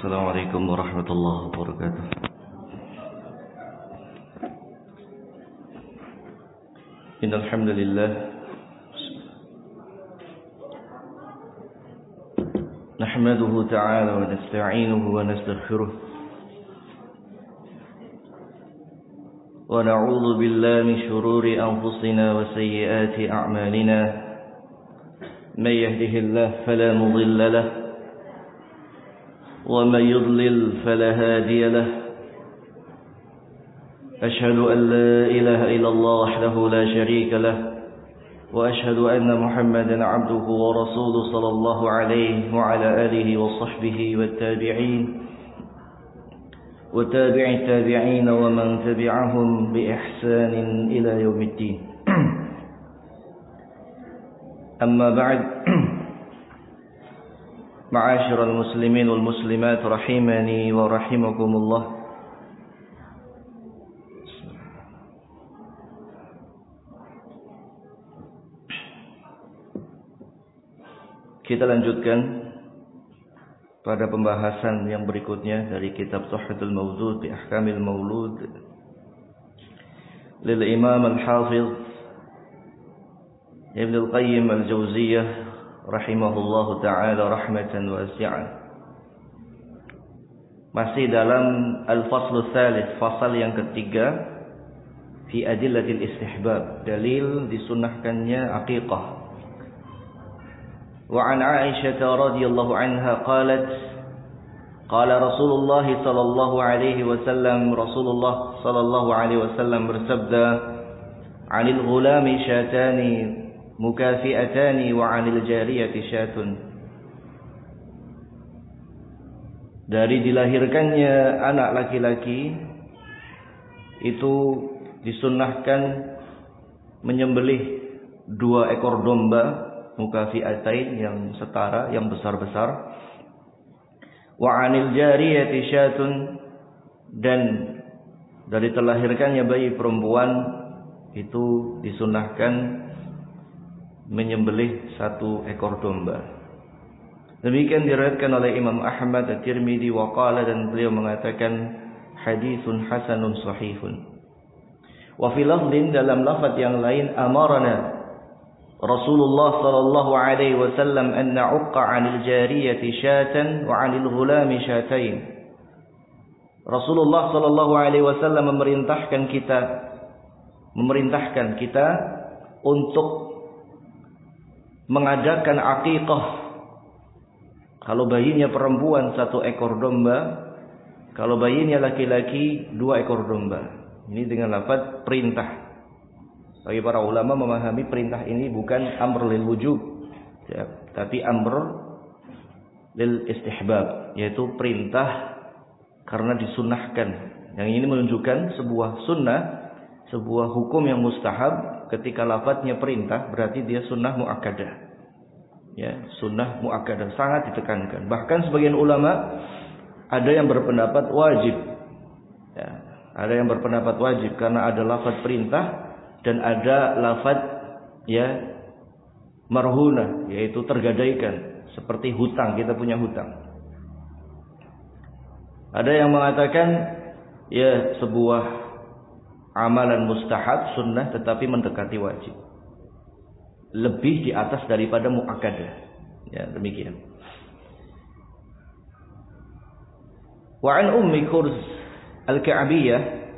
Assalamualaikum warahmatullahi wabarakatuh. Innal hamdalillah nahmaduhu ta'ala wa nasta'inuhu wa nastaghfiruh wa na'udzu billahi min shururi anfusina wa sayyiati a'malina may yahdihillahu fala mudilla lahu ومن يضلل فلا هادي له أشهد أن لا إله إلا الله وحده لا شريك له وأشهد أن محمدا عبده ورسوله صلى الله عليه وعلى آله وصحبه وتابع التابعين ومن تبعهم بإحسان إلى يوم الدين. أما بعد، Ma'asyiral muslimin wal muslimat rahimani wa rahimakumullah. Kita lanjutkan pada pembahasan yang berikutnya dari kitab Tuhfatul Mawdud bi Ahkamil Maulud lil Imam Al-Hafiz Ibn Al-Qayyim Al-Jauziyah rahimahullahu ta'ala rahmatan wasi'ah. Masih dalam al-faslu tsalits, fasal yang ketiga, fi adillatil istihbab, dalil disunnahkannya aqiqah. Wa an Aisyah radhiyallahu anha qalat qala Rasulullah sallallahu alaihi wasallam, Rasulullah sallallahu alaihi wasallam bersabda, 'anil ghulami syatani mukafi'atani wa 'anil jariyati syatun. Dari dilahirkannya anak laki-laki itu disunnahkan menyembelih 2 ekor domba mukafi'atain yang setara, yang besar-besar. Wa 'anil jariyati syatun, dan dari terlahirkannya bayi perempuan itu disunnahkan menyembelih 1 ekor domba. Demikian diriwayatkan oleh Imam Ahmad At-Tirmidzi wa qala, dan beliau mengatakan haditsun hasanun sahihun. Wa fi lafdhin, dalam lafaz yang lain, amarana Rasulullah sallallahu alaihi wasallam an na'uqqa 'anil jariyati syatan wa 'anil ghulami syatain. Rasulullah sallallahu alaihi wasallam memerintahkan kita untuk mengadakan aqiqah. Kalau bayinya perempuan 1 ekor domba, kalau bayinya laki-laki 2 ekor domba. Ini dengan lafaz perintah. Bagi para ulama memahami perintah ini bukan amr lil wujub, ya, tapi amr lil istihbab, yaitu perintah karena disunnahkan. Yang ini menunjukkan sebuah sunnah, sebuah hukum yang mustahab. Ketika lafadznya perintah, berarti dia sunnah muakkadah. Ya, sunnah muakkadah, sangat ditekankan. Bahkan sebagian ulama ada yang berpendapat wajib. Ya, ada yang berpendapat wajib karena ada lafadz perintah dan ada lafadz ya marhunah, yaitu tergadaikan, seperti hutang, kita punya hutang. Ada yang mengatakan ya sebuah amalan mustahab, sunnah, tetapi mendekati wajib, lebih di atas daripada muakkadah. Ya, demikian. Wa an Ummi Kurz Al-Ka'biyah,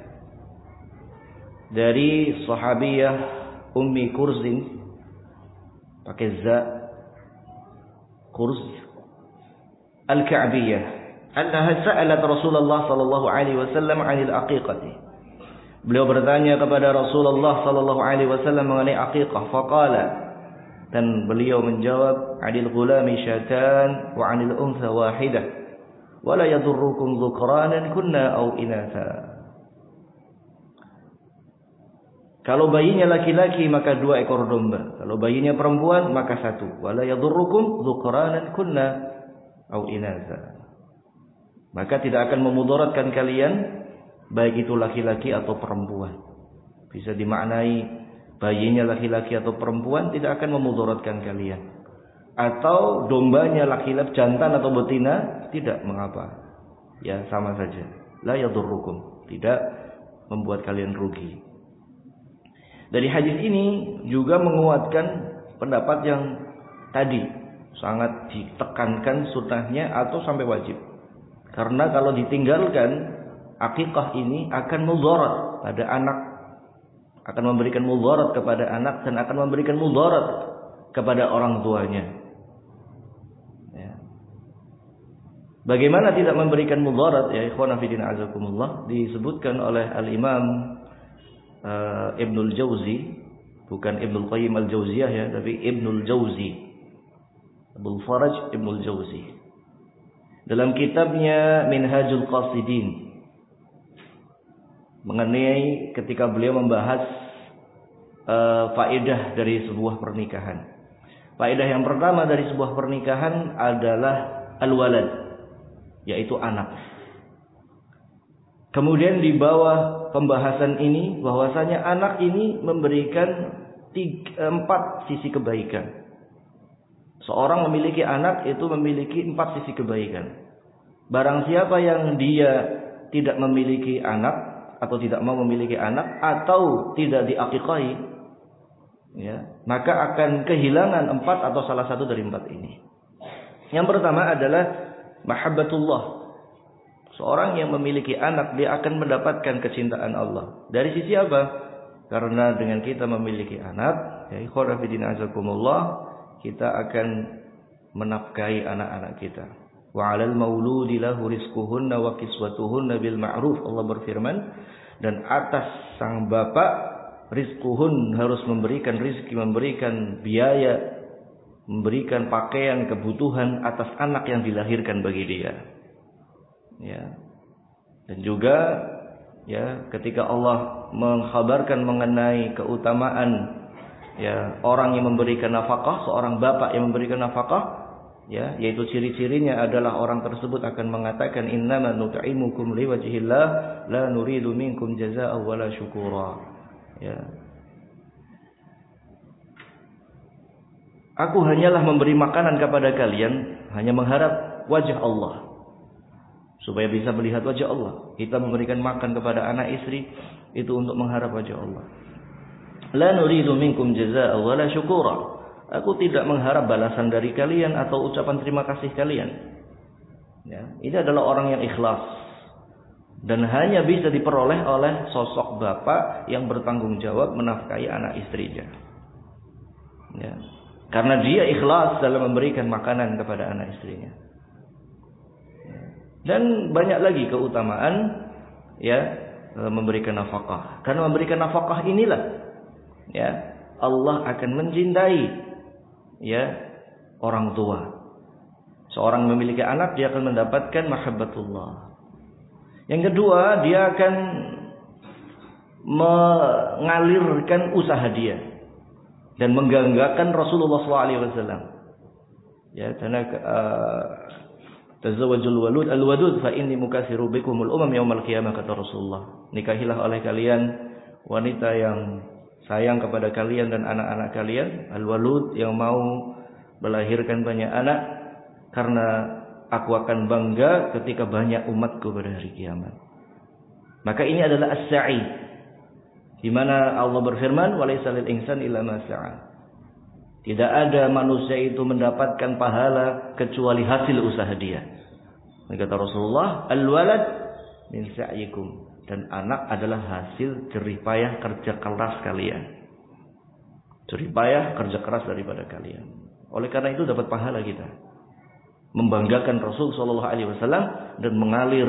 dari sahabiyah Ummi Kurzin, pakai za, Kurz Al-Ka'biyah, annaha sa'alat Rasulullah sallallahu alaihi wasallam 'anil aqiqati. Beliau bertanya kepada Rasulullah sallallahu alaihi wasallam mengenai aqiqah. Faqala, dan beliau menjawab, 'anil ghulami syatan wa 'anil untha wahidah wa la yadurrukum dhukranan kunna aw inatha. Kalau bayinya laki-laki maka 2 ekor domba, kalau bayinya perempuan maka 1. Wa la yadurrukum dhukranan kunna aw inatha. Maka tidak akan memudaratkan kalian baik itu laki-laki atau perempuan. Bisa dimaknai bayinya laki-laki atau perempuan tidak akan memudaratkan kalian. Atau dombanya laki-laki, jantan atau betina, tidak mengapa. ya sama saja. La yadurrukum, tidak membuat kalian rugi. Dari hadis ini juga menguatkan pendapat yang tadi, sangat ditekankan sunnahnya atau sampai wajib. Karena kalau ditinggalkan, akikah ini akan mudarat pada anak, akan memberikan mudarat kepada anak dan akan memberikan mudarat kepada orang tuanya. Ya. Bagaimana tidak memberikan mudarat, ya ikhwana fillah azakumullah, disebutkan oleh Al-Imam Ibnul Jauzi, bukan Ibnul Qayyim Al-Jauziyah ya, tapi Ibnul Jauzi, Abdul Faraj Ibnul Jauzi, dalam kitabnya Minhajul Qasidin, mengenai ketika beliau membahas faedah dari sebuah pernikahan. Faedah yang pertama dari sebuah pernikahan adalah al-walad, yaitu anak. Kemudian di bawah pembahasan ini bahwasanya anak ini memberikan 4 sisi kebaikan. Seorang memiliki anak itu memiliki 4 sisi kebaikan. Barang siapa yang dia tidak memiliki anak atau tidak mau memiliki anak atau tidak diakikahi, ya, maka akan kehilangan 4 atau salah satu dari 4 ini. Yang pertama adalah mahabbatullah. Seorang yang memiliki anak, dia akan mendapatkan kecintaan Allah. Dari sisi apa? Karena dengan kita memiliki anak, ya ikhwan fillah azakumullah, kita akan menafkahi anak-anak kita. Wa 'alal mauludi lahu rizquhunna wa kiswatuhunna bil ma'ruf. Allah berfirman, dan atas sang bapak rizquhun, harus memberikan rizki, memberikan biaya, memberikan pakaian, kebutuhan atas anak yang dilahirkan bagi dia. Ya. Dan juga ya, ketika Allah mengkhabarkan mengenai keutamaan ya orang yang memberikan nafkah, seorang bapak yang memberikan nafkah, ya, yaitu ciri-cirinya adalah orang tersebut akan mengatakan innama nut'imukum liwajhillah la nuridu minkum jazaa'an wala syukura. Ya. Aku hanyalah memberi makanan kepada kalian hanya mengharap wajah Allah, supaya bisa melihat wajah Allah. Kita memberikan makan kepada anak istri itu untuk mengharap wajah Allah. La nuridu minkum jazaa'an wala syukura. Aku tidak mengharap balasan dari kalian atau ucapan terima kasih kalian. Ya, ini adalah orang yang ikhlas dan hanya bisa diperoleh oleh sosok bapak yang bertanggung jawab menafkahi anak istrinya. Ya, karena dia ikhlas dalam memberikan makanan kepada anak istrinya. Dan banyak lagi keutamaan ya memberikan nafkah. Karena memberikan nafkah inilah ya Allah akan mencintai ya orang tua. Seorang memiliki anak, dia akan mendapatkan mahabbatullah. Yang kedua, dia akan mengalirkan usaha dia dan mengganggakan Rasulullah SAW. Ya, karena tazawwajul walud al-wadud fa inni mukatsiru bikumul umam yaumal qiyamah, kata Rasulullah. Nikahilah oleh kalian wanita yang sayang kepada kalian dan anak-anak kalian, al-walud, yang mau melahirkan banyak anak, karena aku akan bangga ketika banyak umatku pada hari kiamat. Maka ini adalah as-sa'i, di mana Allah berfirman walaysa lil insani illa ma sa'a. Tidak ada manusia itu mendapatkan pahala kecuali hasil usaha dia. Kata Rasulullah, al-walad min sa'yikum, dan anak adalah hasil jerih payah kerja keras kalian. Jerih payah kerja keras daripada kalian. Oleh karena itu dapat pahala kita. Membanggakan Rasul sallallahu alaihi wasallam dan mengalir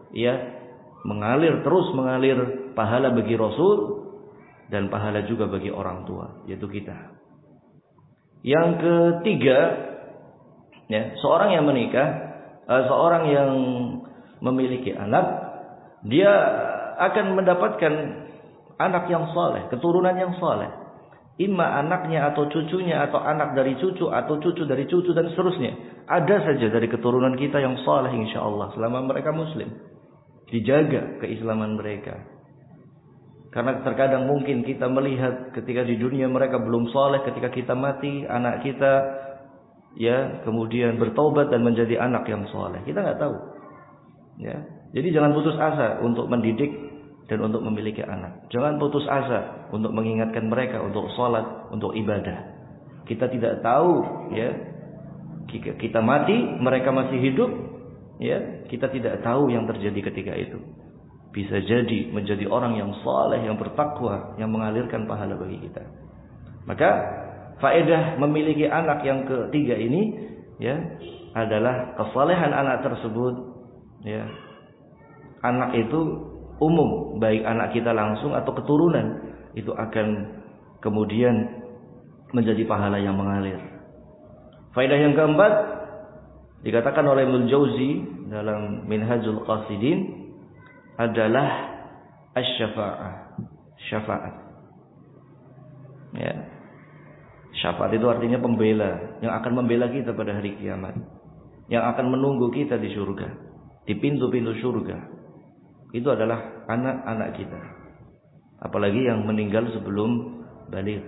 terus pahala bagi Rasul dan pahala juga bagi orang tua, yaitu kita. Yang ketiga, ya, seorang yang menikah, seorang yang memiliki anak, dia akan mendapatkan anak yang saleh, keturunan yang saleh. Imma anaknya atau cucunya, atau anak dari cucu, atau cucu dari cucu, dan seterusnya. Ada saja dari keturunan kita yang saleh insyaallah, selama mereka muslim. Dijaga keislaman mereka. Karena terkadang mungkin kita melihat ketika di dunia mereka belum saleh, ketika kita mati, anak kita ya kemudian bertaubat dan menjadi anak yang saleh. Kita nggak tahu. Ya. Jadi jangan putus asa untuk mendidik dan untuk memiliki anak. Jangan putus asa untuk mengingatkan mereka untuk sholat, untuk ibadah. Kita tidak tahu, ya, kita mati, mereka masih hidup, ya, kita tidak tahu yang terjadi ketika itu. Bisa jadi menjadi orang yang saleh, yang bertakwa, yang mengalirkan pahala bagi kita. Maka faedah memiliki anak yang ketiga ini, ya, adalah kesalehan anak tersebut, ya. Anak itu umum, baik anak kita langsung atau keturunan, itu akan kemudian menjadi pahala yang mengalir. Faedah yang keempat dikatakan oleh Ibnu Jauzi dalam Minhajul Qasidin adalah asy-syafa'ah, syafaat. Ya. Syafaat itu artinya pembela, yang akan membela kita pada hari kiamat, yang akan menunggu kita di surga, di pintu-pintu surga. Itu adalah anak-anak kita, apalagi yang meninggal sebelum baligh.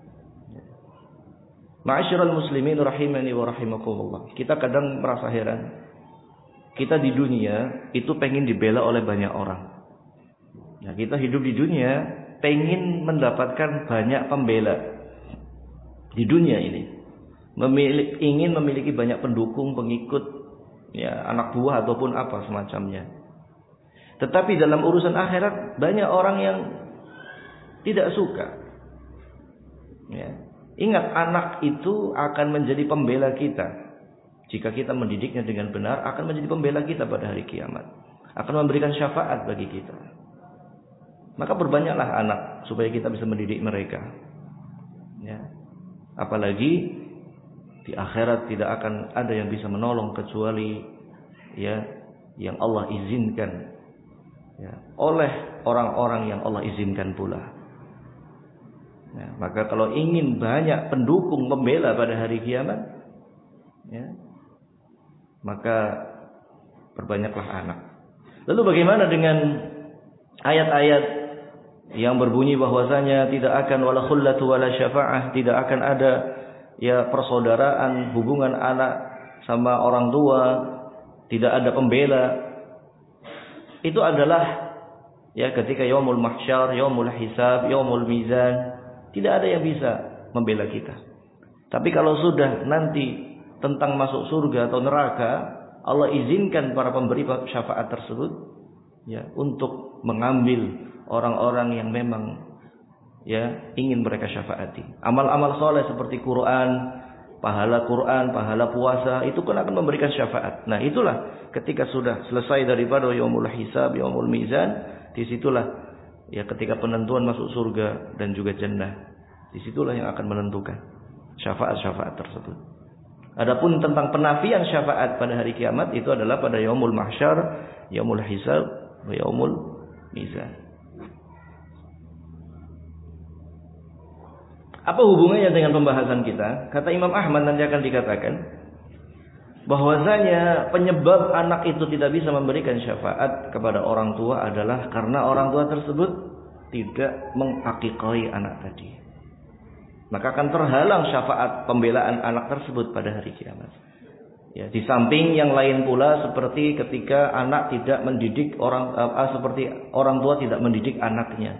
Ma'asyiral muslimin rahimani wa rahimakumullah. Kita kadang merasa heran. Kita di dunia itu pengen dibela oleh banyak orang. Nah, kita hidup di dunia pengen mendapatkan banyak pembela di dunia ini. Ingin memiliki banyak pendukung, pengikut, ya, anak buah ataupun apa semacamnya. Tetapi dalam urusan akhirat banyak orang yang tidak suka. Ya. Ingat, anak itu akan menjadi pembela kita. Jika kita mendidiknya dengan benar, akan menjadi pembela kita pada hari kiamat. Akan memberikan syafaat bagi kita. Maka perbanyaklah anak supaya kita bisa mendidik mereka. Ya. Apalagi di akhirat tidak akan ada yang bisa menolong kecuali, ya, yang Allah izinkan, ya, oleh orang-orang yang Allah izinkan pula. Ya, maka kalau ingin banyak pendukung pembela pada hari kiamat, ya, maka perbanyaklah anak. Lalu bagaimana dengan ayat-ayat yang berbunyi bahwasanya tidak akan wala khullatu wala syafa'ah, tidak akan ada, ya, persaudaraan, hubungan anak sama orang tua, tidak ada pembela. Itu adalah, ya, ketika yaumul mahsyar, yaumul hisab, yaumul mizan, tidak ada yang bisa membela kita. Tapi kalau sudah nanti tentang masuk surga atau neraka, Allah izinkan para pemberi syafaat tersebut, ya, untuk mengambil orang-orang yang memang, ya, ingin mereka syafaati. Amal-amal soleh seperti Quran, pahala puasa, itu kan akan memberikan syafaat. Nah, itulah ketika sudah selesai daripada yaumul hisab, yaumul mizan, disitulah, ya, ketika penentuan masuk surga dan juga jannah, disitulah yang akan menentukan syafaat-syafaat tersebut. Adapun tentang penafian syafaat pada hari kiamat itu adalah pada yaumul mahsyar, yaumul hisab, wa yaumul mizan. Apa hubungannya dengan pembahasan kita? Kata Imam Ahmad nanti akan dikatakan bahwasanya penyebab anak itu tidak bisa memberikan syafaat kepada orang tua adalah karena orang tua tersebut tidak mengakikoi anak tadi. Maka akan terhalang syafaat pembelaan anak tersebut pada hari kiamat. Ya, di samping yang lain pula seperti ketika anak tidak mendidik seperti orang tua tidak mendidik anaknya.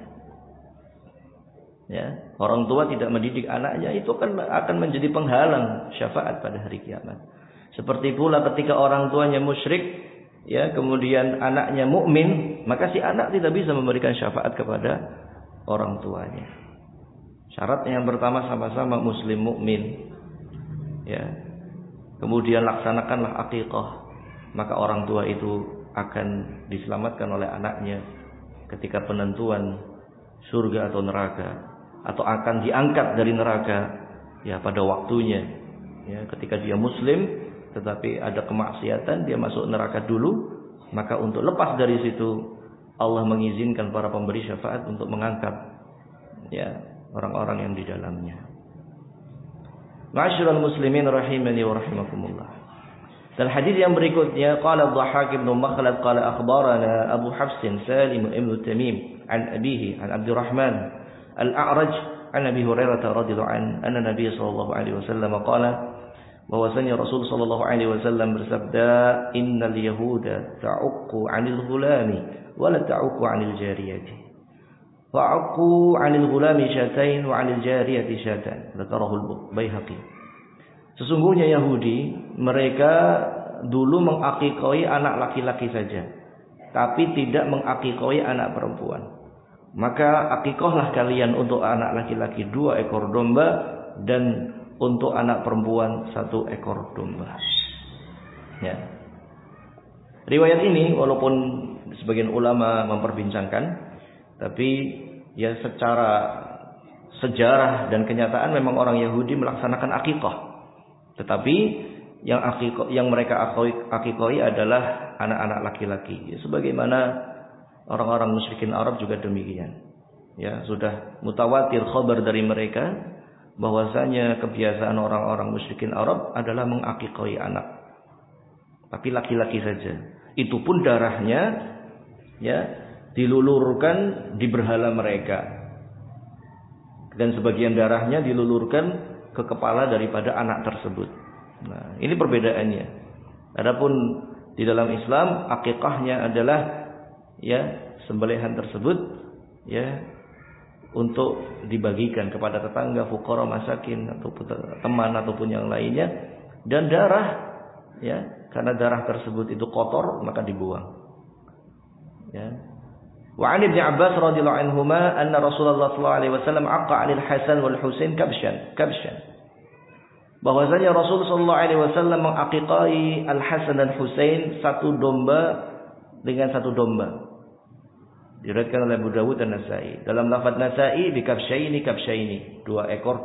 Ya, orang tua tidak mendidik anaknya, itu akan menjadi penghalang syafaat pada hari kiamat. Seperti pula ketika orang tuanya musyrik, ya, kemudian anaknya mukmin, maka si anak tidak bisa memberikan syafaat kepada orang tuanya. Syaratnya yang pertama sama-sama muslim mukmin, ya. Kemudian laksanakanlah akikah, maka orang tua itu akan diselamatkan oleh anaknya ketika penentuan surga atau neraka, atau akan diangkat dari neraka, ya, pada waktunya. Ya, ketika dia muslim tetapi ada kemaksiatan, dia masuk neraka dulu, maka untuk lepas dari situ Allah mengizinkan para pemberi syafaat untuk mengangkat, ya, orang-orang yang di dalamnya. Ma'asyiral muslimin rahimani wa rahimakumullah. Dan hadis yang berikutnya, qala Dhahhak bin Makhlad qala akhbarana Abu Hafs Salim ibn Tamim an abihi an Abdurrahman al-A'raj an Abi Hurairah radhiyallahu anhu anna Nabiy sallallahu alaihi wasallam qala bahwasanya Rasul sallallahu alaihi wasallam bersabda, "Innal yahuda ta'uqqu 'anil ghulami wa la ta'uqqu 'anil jariyati. Fa'uqqu 'anil ghulami syatain wa 'anil jariyati syatan." Dzakarahu al-Baihaqi. Sesungguhnya Yahudi mereka dulu mengakikoi anak laki-laki saja, tapi tidak mengakikoi anak perempuan. Maka akikohlah kalian untuk anak laki-laki 2 ekor domba dan untuk anak perempuan 1 ekor domba. Ya. Riwayat ini walaupun sebagian ulama memperbincangkan, tapi ya secara sejarah dan kenyataan memang orang Yahudi melaksanakan akikoh. Tetapi yang mereka akikoi adalah anak-anak laki-laki. Ya, sebagaimana orang-orang musyrikin Arab juga demikian. Ya, sudah mutawatir khabar dari mereka bahwasanya kebiasaan orang-orang musyrikin Arab adalah mengakikoi anak. Tapi laki-laki saja. Itu pun darahnya ya dilulurkan di berhala mereka. Dan sebagian darahnya dilulurkan ke kepala daripada anak tersebut. Nah, ini perbedaannya. Adapun di dalam Islam akikahnya adalah ya sembelihan tersebut ya untuk dibagikan kepada tetangga, fuqara, masakin ataupun teman ataupun yang lainnya, dan darah ya karena darah tersebut itu kotor maka dibuang. Ya. Wa 'an Ibnu Abbas radhiyallahu anhuma anna Rasulullah sallallahu alaihi wasallam aqqa 'anil Hasan wal Husain kabshan. Bahwasanya Rasul sallallahu alaihi wasallam mengaqiqai Al-Hasan dan Husain 1 domba dengan 1 domba. Diriwayatkan oleh Abu Dawud dan Nasa'i. Dalam lafaz Nasa'i kabsyaini, 2 ekor.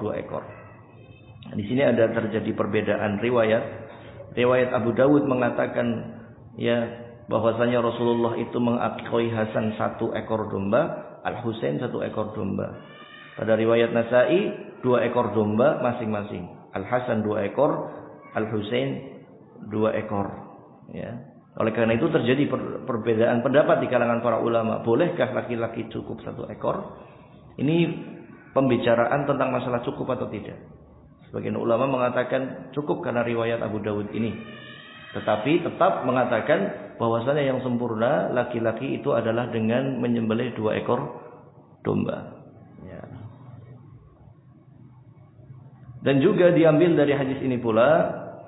Di sini ada terjadi perbedaan riwayat. Riwayat Abu Dawud mengatakan ya bahwasanya Rasulullah itu mengaqiqai Hasan 1 ekor domba, Al-Husain 1 ekor domba. Pada riwayat Nasa'i 2 ekor domba masing-masing. Al-Hasan 2 ekor, Al-Husain 2 ekor. Ya. Oleh karena itu terjadi perbedaan pendapat di kalangan para ulama. Bolehkah laki-laki cukup 1 ekor? Ini pembicaraan tentang masalah cukup atau tidak. Sebagian ulama mengatakan cukup karena riwayat Abu Dawud ini. Tetapi tetap mengatakan bahwasanya yang sempurna laki-laki itu adalah dengan menyembelih 2 ekor domba. Ya. Dan juga diambil dari hadis ini pula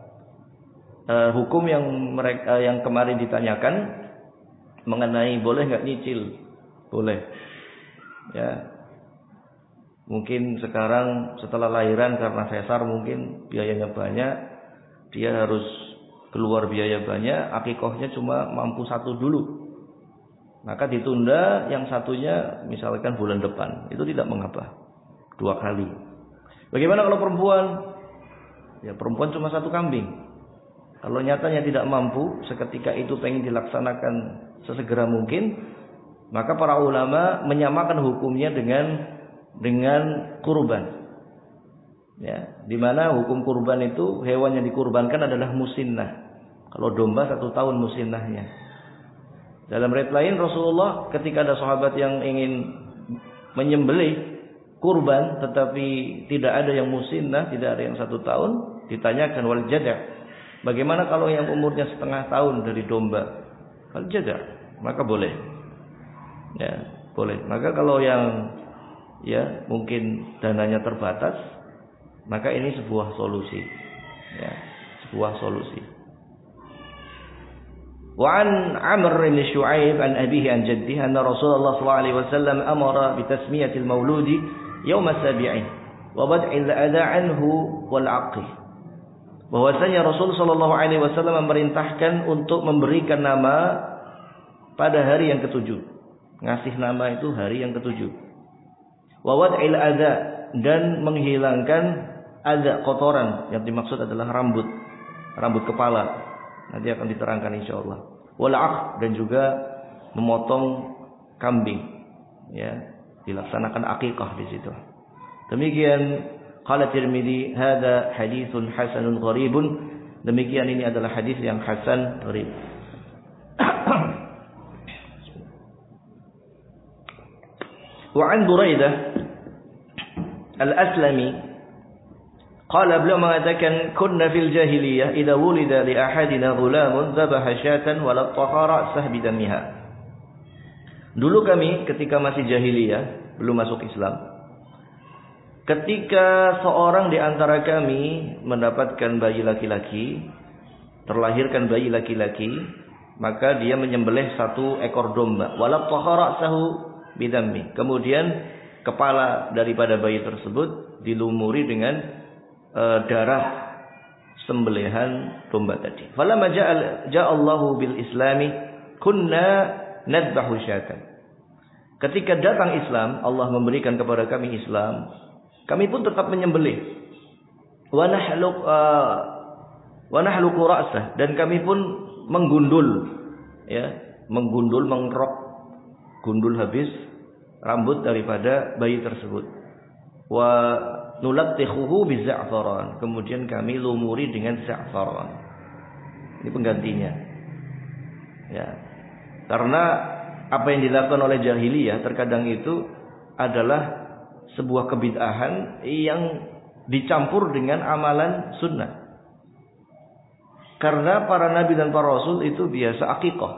hukum yang kemarin ditanyakan mengenai boleh nggak nyicil? Boleh. Ya. Mungkin sekarang setelah lahiran karena sesar mungkin biayanya banyak, dia harus keluar biaya banyak, akikohnya cuma mampu 1 dulu. Maka ditunda yang satunya misalkan bulan depan. Itu tidak mengapa. 2 kali. Bagaimana kalau perempuan? Ya perempuan cuma 1 kambing. Kalau nyatanya tidak mampu, seketika itu pengen dilaksanakan sesegera mungkin, maka para ulama menyamakan hukumnya dengan kurban. Ya, di mana hukum kurban itu hewan yang dikurbankan adalah musinnah. Kalau domba 1 tahun musinnahnya. Dalam riwayat lain Rasulullah ketika ada sahabat yang ingin menyembelih kurban tetapi tidak ada yang musinnah, tidak ada yang 1 tahun, ditanyakan wal jada'. Bagaimana kalau yang umurnya 1/2 tahun dari domba? Wal jada', maka boleh. Ya, boleh. Maka kalau yang ya mungkin dananya terbatas, maka ini sebuah solusi. Ya, sebuah solusi. Wa an Amr bin Syu'aib an abihi an jaddihi anna Rasulullah sallallahu alaihi wasallam amara bi tasmiyatil mauludi yaum as-sabi'i wa bad'il adha anhu wal 'aqi. Bahwasanya Rasul sallallahu alaihi wasallam memerintahkan untuk memberikan nama pada hari yang ke-7. Ngasih nama itu hari yang ke-7. Wa wad'il adha, dan menghilangkan adha, kotoran. Yang dimaksud adalah rambut kepala. Nanti akan diterangkan insyaallah. Wal 'aq, dan juga memotong kambing. Ya, dilaksanakan akikah di situ. Demikian qala Tirmidzi, hadza haditsun hasanun gharibun. Demikian ini adalah hadis yang hasan gharib. Wa an Buraidah al-Aslami Qala, beliau mengatakan, kunna fil jahiliyah idza wulida li ahadina ghulamun dhabaha syatan wa lattaqa ra'sah bidamiha. Dulu kami ketika masih jahiliyah, belum masuk Islam, ketika seorang di antara kami mendapatkan bayi laki-laki, terlahirkan bayi laki-laki, maka dia menyembelih satu ekor domba, wa lattaqa ra'sahu bidami. Kemudian kepala daripada bayi tersebut dilumuri dengan darah sembelihan domba tadi. Falamma ja'allahu bil islami kunna nadbahu syatan. Ketika datang Islam, Allah memberikan kepada kami Islam, kami pun tetap menyembelih. Wa nahluqu ra'sah, dan kami pun menggundul, ya, menggundul, mengrok, gundul habis rambut daripada bayi tersebut. Wa nulattikhuhu biza'faran, kemudian kami lumuri dengan za'faran. Ini penggantinya. Ya. Karena apa yang dilakukan oleh jahiliyah terkadang itu adalah sebuah kebid'ahan yang dicampur dengan amalan sunnah. Karena para nabi dan para rasul itu biasa akikah.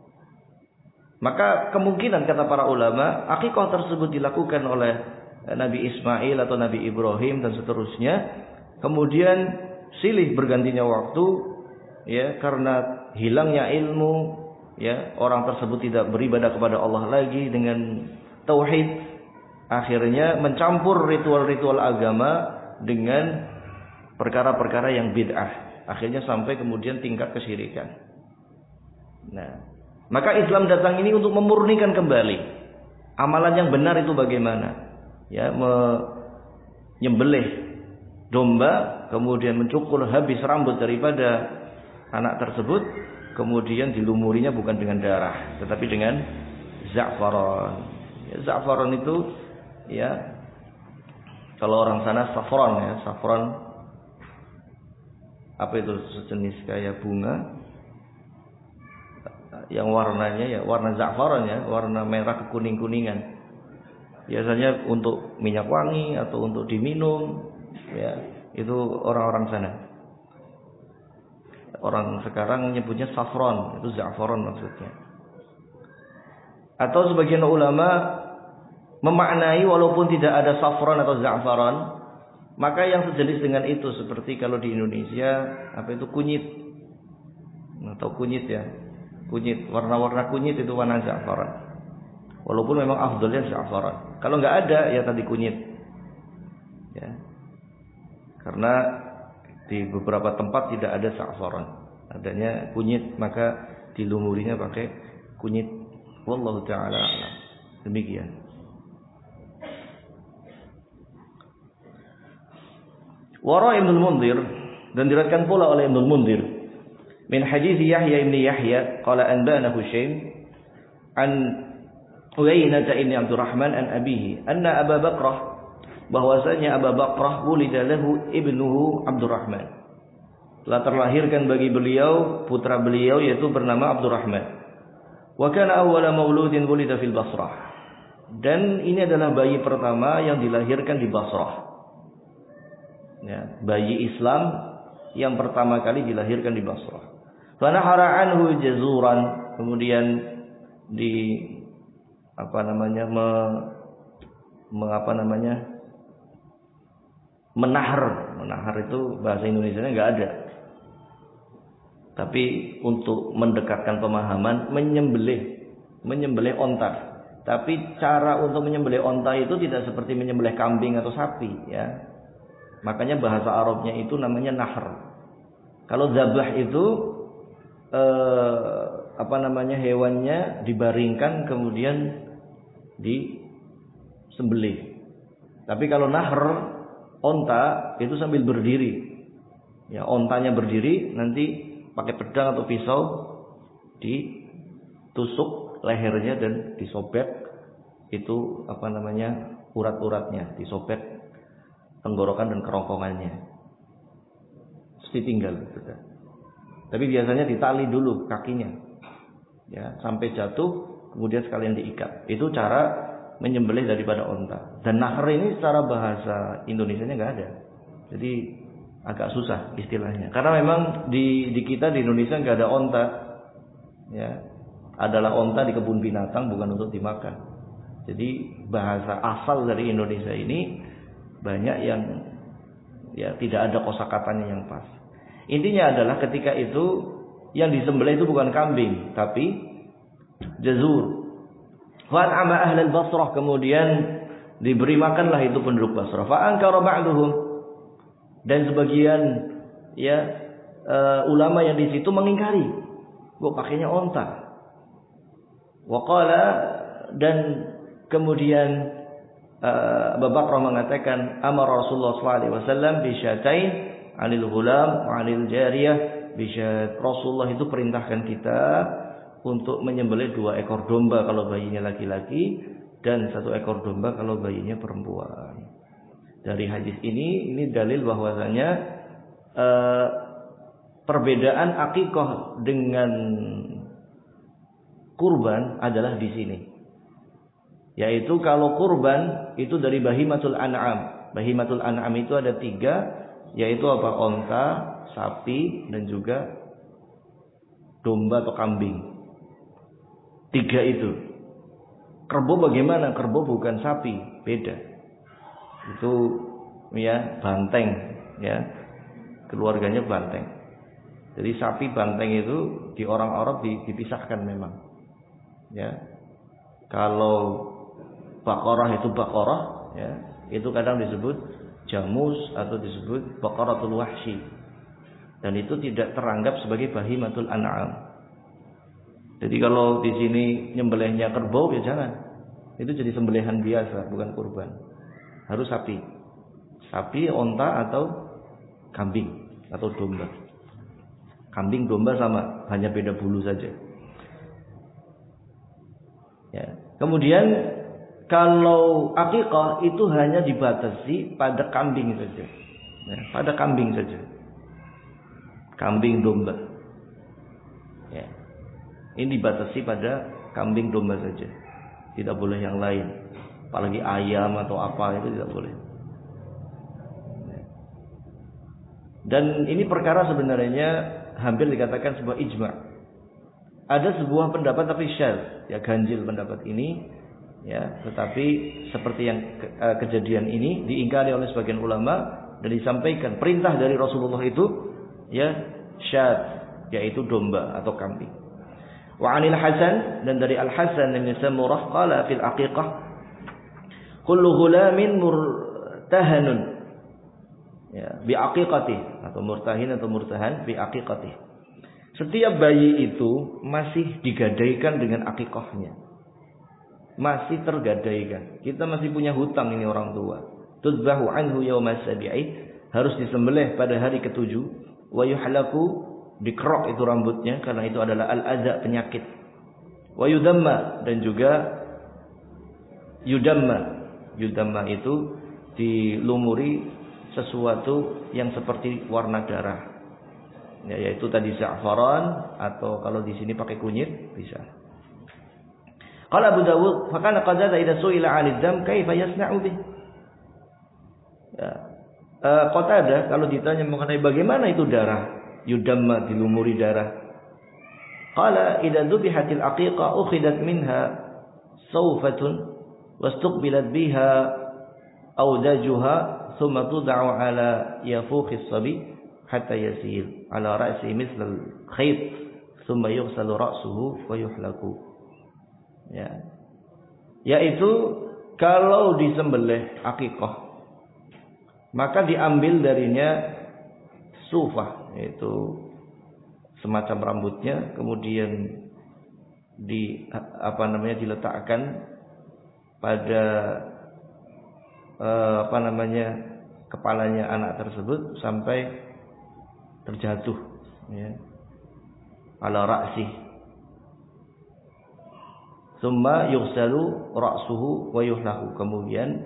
Maka kemungkinan kata para ulama, akikah tersebut dilakukan oleh Nabi Ismail atau Nabi Ibrahim dan seterusnya. Kemudian silih bergantinya waktu, ya, karena hilangnya ilmu, ya, orang tersebut tidak beribadah kepada Allah lagi dengan tauhid, akhirnya mencampur ritual-ritual agama dengan perkara-perkara yang bid'ah, akhirnya sampai kemudian tingkat kesyirikan. Nah, maka Islam datang ini untuk memurnikan kembali amalan yang benar itu bagaimana. Ya, menyembelih domba, kemudian mencukur habis rambut daripada anak tersebut, kemudian dilumurinya bukan dengan darah, tetapi dengan za'faron. Ya, za'faron itu, ya, kalau orang sana saffron, ya, saffron, apa itu, sejenis kayak bunga yang warnanya, ya, warna za'faron, ya, warna merah kekuning-kuningan. Biasanya untuk minyak wangi atau untuk diminum, ya, itu orang-orang sana. Orang sekarang nyebutnya saffron, itu za'faron maksudnya. Atau sebagian ulama memaknai walaupun tidak ada saffron atau za'faron, maka yang sejenis dengan itu, seperti kalau di Indonesia apa itu, kunyit, atau kunyit, ya, kunyit, warna-warna kunyit itu warna za'faron. Walaupun memang afdalnya za'faran. Kalau nggak ada, ya tadi kunyit. Ya. Karena di beberapa tempat tidak ada za'faran, adanya kunyit, maka dilumurinya pakai kunyit. Wallahu ta'ala a'lam. Demikian. Wara Ibnul Mundhir, dan diriwayatkan pula oleh Ibnul Mundhir min hadis Yahya ibn Yahya qala anbana Hushaim an Uyainah ibn Abdurrahman an abihi anna Abu Bakrah, bahwasanya Abu Bakrah wulida lahu ibnuhu Abdurrahman, telah terlahirkan bagi beliau putra beliau yaitu bernama Abdurrahman. Wa kana awwala mauludin wulida fil Basrah, dan ini adalah bayi pertama yang dilahirkan di Basrah. Ya, bayi Islam yang pertama kali dilahirkan di Basrah. Fa nahara anhu jazuran, kemudian di menahar itu bahasa Indonesianya nggak ada, tapi untuk mendekatkan pemahaman, menyembelih onta. Tapi cara untuk menyembelih onta itu tidak seperti menyembelih kambing atau sapi, ya. Makanya bahasa Arabnya itu namanya nahar. Kalau zabah itu hewannya dibaringkan kemudian disembelih. Tapi kalau nahr, onta itu sambil berdiri. Ya, ontanya berdiri, nanti pakai pedang atau pisau ditusuk lehernya dan disobek itu urat-uratnya, disobek tenggorokan dan kerongkongannya. Terus ditinggal gitu. Tapi biasanya ditali dulu kakinya, ya, sampai jatuh, kemudian sekalian diikat. Itu cara menyembelih daripada onta. Dan nahr ini secara bahasa Indonesianya nggak ada. Jadi agak susah istilahnya. Karena memang di kita di Indonesia nggak ada onta, ya, adalah onta di kebun binatang bukan untuk dimakan. Jadi bahasa asal dari Indonesia ini banyak yang ya tidak ada kosakatanya yang pas. Intinya adalah ketika itu yang disembelih itu bukan kambing tapi jazur. Wa an'ama ahlul Basrah, kemudian diberi makanlah itu penduduk Basrah. Fa ankara ba'duhum, dan sebagian ya ulama yang di situ mengingkari, kok pakainya onta. Wa qala, dan kemudian Abu Bakrah mengatakan amara Rasulullah sallallahu alaihi wasallam bi syatain 'anil ghulam wa 'anil jariyah. Rasulullah itu perintahkan kita untuk menyembelih 2 ekor domba kalau bayinya laki-laki dan 1 ekor domba kalau bayinya perempuan. Dari hadis ini dalil bahwasanya perbedaan akikah dengan kurban adalah di sini. Yaitu kalau kurban itu dari bahimatul an'am. Bahimatul an'am itu ada 3, yaitu apa? Onta, sapi, dan juga domba atau kambing. 3 itu. Kerbau bagaimana? Kerbau bukan sapi, beda. Itu ya banteng, ya. Keluarganya banteng. Jadi sapi banteng itu di orang Arab dipisahkan memang. Ya. Kalau Baqarah itu Baqarah, ya. Itu kadang disebut jamus atau disebut Baqaratul Wahsy. Dan itu tidak teranggap sebagai bahimatul an'am. Jadi kalau di sini nyembelihnya kerbau ya jangan. Itu jadi sembelihan biasa, bukan kurban. Harus sapi. Sapi, onta atau kambing atau domba. Kambing domba sama, hanya beda bulu saja. Ya. Kemudian kalau akikah itu hanya dibatasi pada kambing saja. Ya, pada kambing saja. Kambing domba. Ya. Ini dibatasi pada kambing domba saja. Tidak boleh yang lain. Apalagi ayam atau apa itu tidak boleh. Ya. Dan ini perkara sebenarnya hampir dikatakan sebuah ijma'. Ada sebuah pendapat tapi syadz, ya ganjil pendapat ini, ya, tetapi seperti yang kejadian ini diingkari oleh sebagian ulama dan disampaikan perintah dari Rasulullah itu ya syadz, yaitu domba atau kambing. Wa 'anil Hasan, dan dari Al Hasan bin Samurah qala fil aqiqah kullu ghulamin murtahanun, ya, bi aqiqati, atau murtahin atau murtahan bi aqiqati. Setiap bayi itu masih digadaikan dengan akikahnya. Masih tergadaikan. Kita masih punya hutang ini orang tua. Tudbahu anhu yawma sabi'i, harus disembelih pada hari ke-7. Wa yuhlaku, dikerok itu rambutnya karena itu adalah al-adza, penyakit. Wa yudamma, dan juga yudamma. Yudamma itu dilumuri sesuatu yang seperti warna darah. Ya, yaitu tadi za'faran, atau kalau di sini pakai kunyit bisa. Qala Abu Dawud, fa kana qadada idza su'ila 'anil dam kaifa yasna'u bih. Ya. Qatadah kalau ditanya mengenai bagaimana itu darah, yudamma, dilumuri darah. Qala idza dhubihatil aqiqah ukhidat minha sawfatun wastuqbilat biha awdajuha thumma tud'u ala yafukhis sabi hatta yasil ala ra'si misl al-khayt thumma yughsalu ra'suhu wa yuhlaku. Ya. Yaitu kalau disembelih akikah maka diambil darinya sufah, yaitu semacam rambutnya, kemudian diletakkan pada kepalanya anak tersebut sampai terjatuh, ya, ala ra'si. Tsumma yughsalu ra'suhu wa yuhlahu, kemudian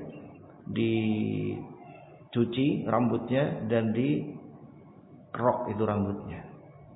dicuci rambutnya dan dikerok itu rambutnya.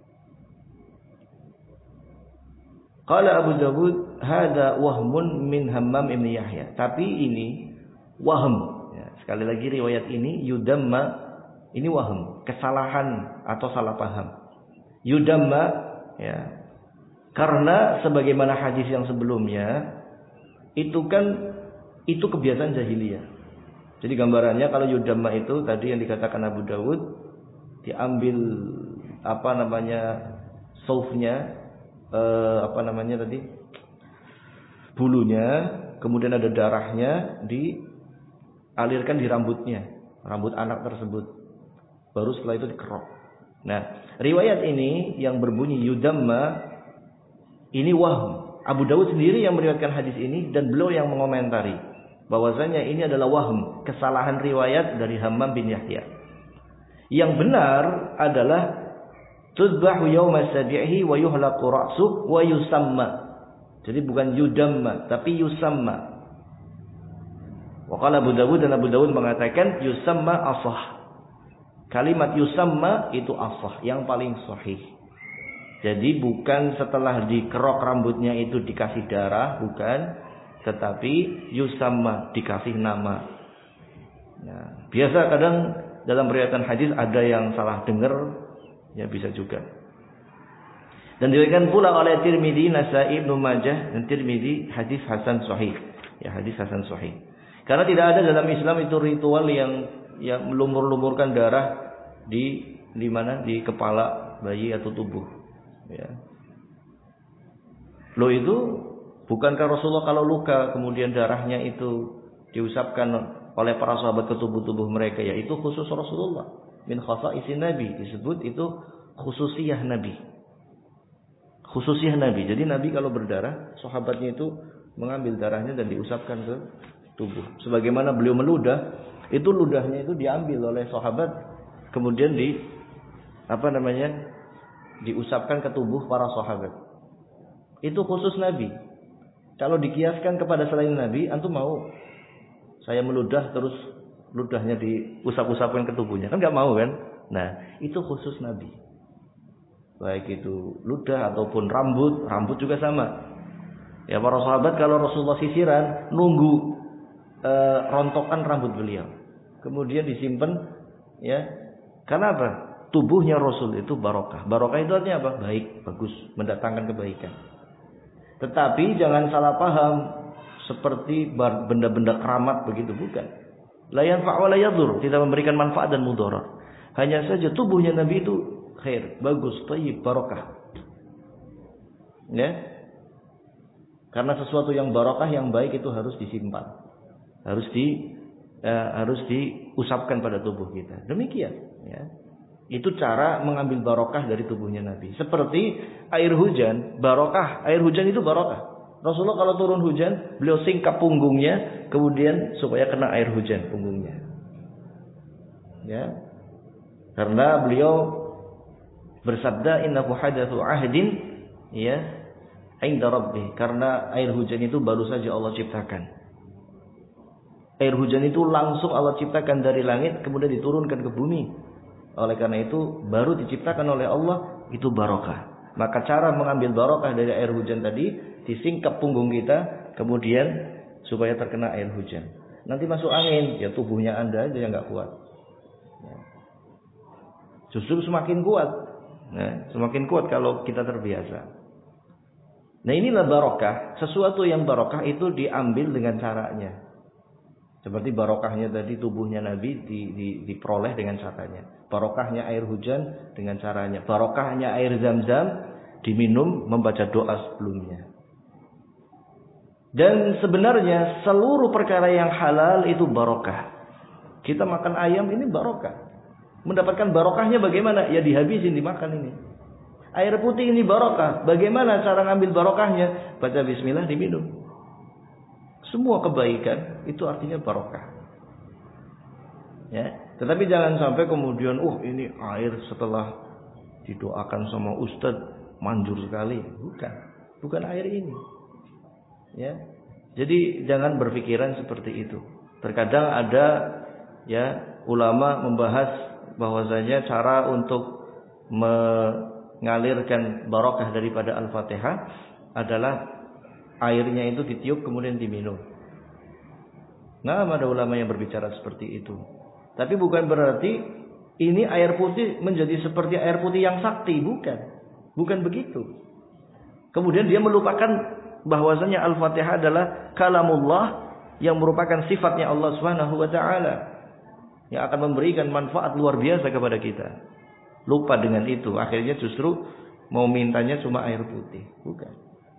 Qala Abu Dawud hada wahmun min Hammam ibn Yahya. Tapi ini wahm, ya, sekali lagi riwayat ini yudamma, ini wahm. kesalahan atau salah paham. Yudamma, ya. Karena sebagaimana hadis yang sebelumnya, itu kebiasaan jahiliyah. Jadi gambarannya kalau yudamma itu tadi yang dikatakan Abu Dawud, diambil saufnya, bulunya, kemudian ada darahnya, dialirkan di rambutnya, rambut anak tersebut. Baru setelah itu dikerok. Nah, riwayat ini yang berbunyi yudamma ini wahm. Abu Dawud sendiri yang meriwayatkan hadis ini dan beliau yang mengomentari bahwasanya ini adalah wahm, kesalahan riwayat dari Hammam bin Yahya. Yang benar adalah tudbahu yawma sabihi wa yuhlaqu ra'su wa yusamma. Jadi bukan yudamma tapi yusamma. Wa qala Abu Dawud, dan Abu Dawud mengatakan yusamma asah. Kalimat yusamma itu asah, yang paling sahih. Jadi bukan setelah dikerok rambutnya itu dikasih darah, bukan, tetapi yusamma, dikasih nama. Nah, biasa kadang dalam riwayatan hadis ada yang salah dengar, ya bisa juga. Dan diriwayatkan pula oleh Tirmidzi, Nasa'i, Ibnu Majah dan Tirmidzi hadis hasan sahih. Ya, hadis hasan sahih. Karena tidak ada dalam Islam itu ritual yang melumur-lumurkan darah di mana? Di kepala bayi atau tubuh. Ya. Loh itu bukankah Rasulullah kalau luka kemudian darahnya itu diusapkan oleh para sahabat ke tubuh-tubuh mereka, ya itu khusus Rasulullah. Min khasaisin Nabi, disebut itu khususiyah Nabi. Khususiyah Nabi. Jadi Nabi kalau berdarah, sahabatnya itu mengambil darahnya dan diusapkan ke tubuh. Sebagaimana beliau meludah, itu ludahnya itu diambil oleh sahabat kemudian diusapkan ke tubuh para sahabat. Itu khusus Nabi. Kalau dikiaskan kepada selain Nabi, antum mau saya meludah terus ludahnya diusap-usapkan ke tubuhnya? Kan enggak mau kan? Nah, itu khusus Nabi. Baik itu ludah ataupun rambut juga sama. Ya, para sahabat kalau Rasulullah sisiran, nunggu rontokan rambut beliau. Kemudian disimpan, ya. Karena apa? Tubuhnya Rasul itu barokah. Barokah itu artinya apa? Baik, bagus, mendatangkan kebaikan. Tetapi jangan salah paham seperti benda-benda keramat begitu, bukan. La yanfa' wa la yadur, tidak memberikan manfaat dan mudarat. Hanya saja tubuhnya Nabi itu khair, bagus, thayyib, barokah. Ya. Karena sesuatu yang barokah, yang baik itu harus disimpan. Harus diusapkan pada tubuh kita. Demikian, ya. Itu cara mengambil barokah dari tubuhnya Nabi. Seperti air hujan, barokah. Air hujan itu barokah. Rasulullah kalau turun hujan, beliau singkap punggungnya, kemudian supaya kena air hujan punggungnya. Ya. Karena beliau bersabda, innahu hadatsu ahdin, ya, inda rabbih. Karena air hujan itu baru saja Allah ciptakan. Air hujan itu langsung Allah ciptakan dari langit, kemudian diturunkan ke bumi. Oleh karena itu baru diciptakan oleh Allah, itu barokah. Maka cara mengambil barokah dari air hujan tadi, disingkap punggung kita, kemudian supaya terkena air hujan. Nanti masuk angin, ya tubuhnya Anda aja yang nggak kuat. Ya. Justru semakin kuat. Nah, semakin kuat kalau kita terbiasa. Nah, inilah barokah. Sesuatu yang barokah itu diambil dengan caranya. Seperti barokahnya tadi tubuhnya Nabi diperoleh dengan caranya. Barokahnya air hujan dengan caranya. Barokahnya air Zam-Zam diminum membaca doa sebelumnya. Dan sebenarnya seluruh perkara yang halal itu barokah. Kita makan ayam ini barokah. Mendapatkan barokahnya bagaimana? Ya dihabisin, dimakan ini. Air putih ini barokah. Bagaimana cara ngambil barokahnya? Baca bismillah, diminum. Semua kebaikan itu artinya barokah. Ya, tetapi jangan sampai kemudian, ini air setelah didoakan sama ustadz manjur sekali. Bukan air ini. Ya, jadi jangan berpikiran seperti itu. Terkadang ada ulama membahas bahwasanya cara untuk mengalirkan barokah daripada Al-Fatihah adalah airnya itu ditiup kemudian diminum. Nah, ada ulama yang berbicara seperti itu. Tapi bukan berarti ini air putih menjadi seperti air putih yang sakti. Bukan begitu. Kemudian dia melupakan bahwasanya Al-Fatihah adalah kalamullah yang merupakan sifatnya Allah Subhanahu wa taala yang akan memberikan manfaat luar biasa kepada kita. Lupa dengan itu, akhirnya justru mau mintanya cuma air putih. Bukan.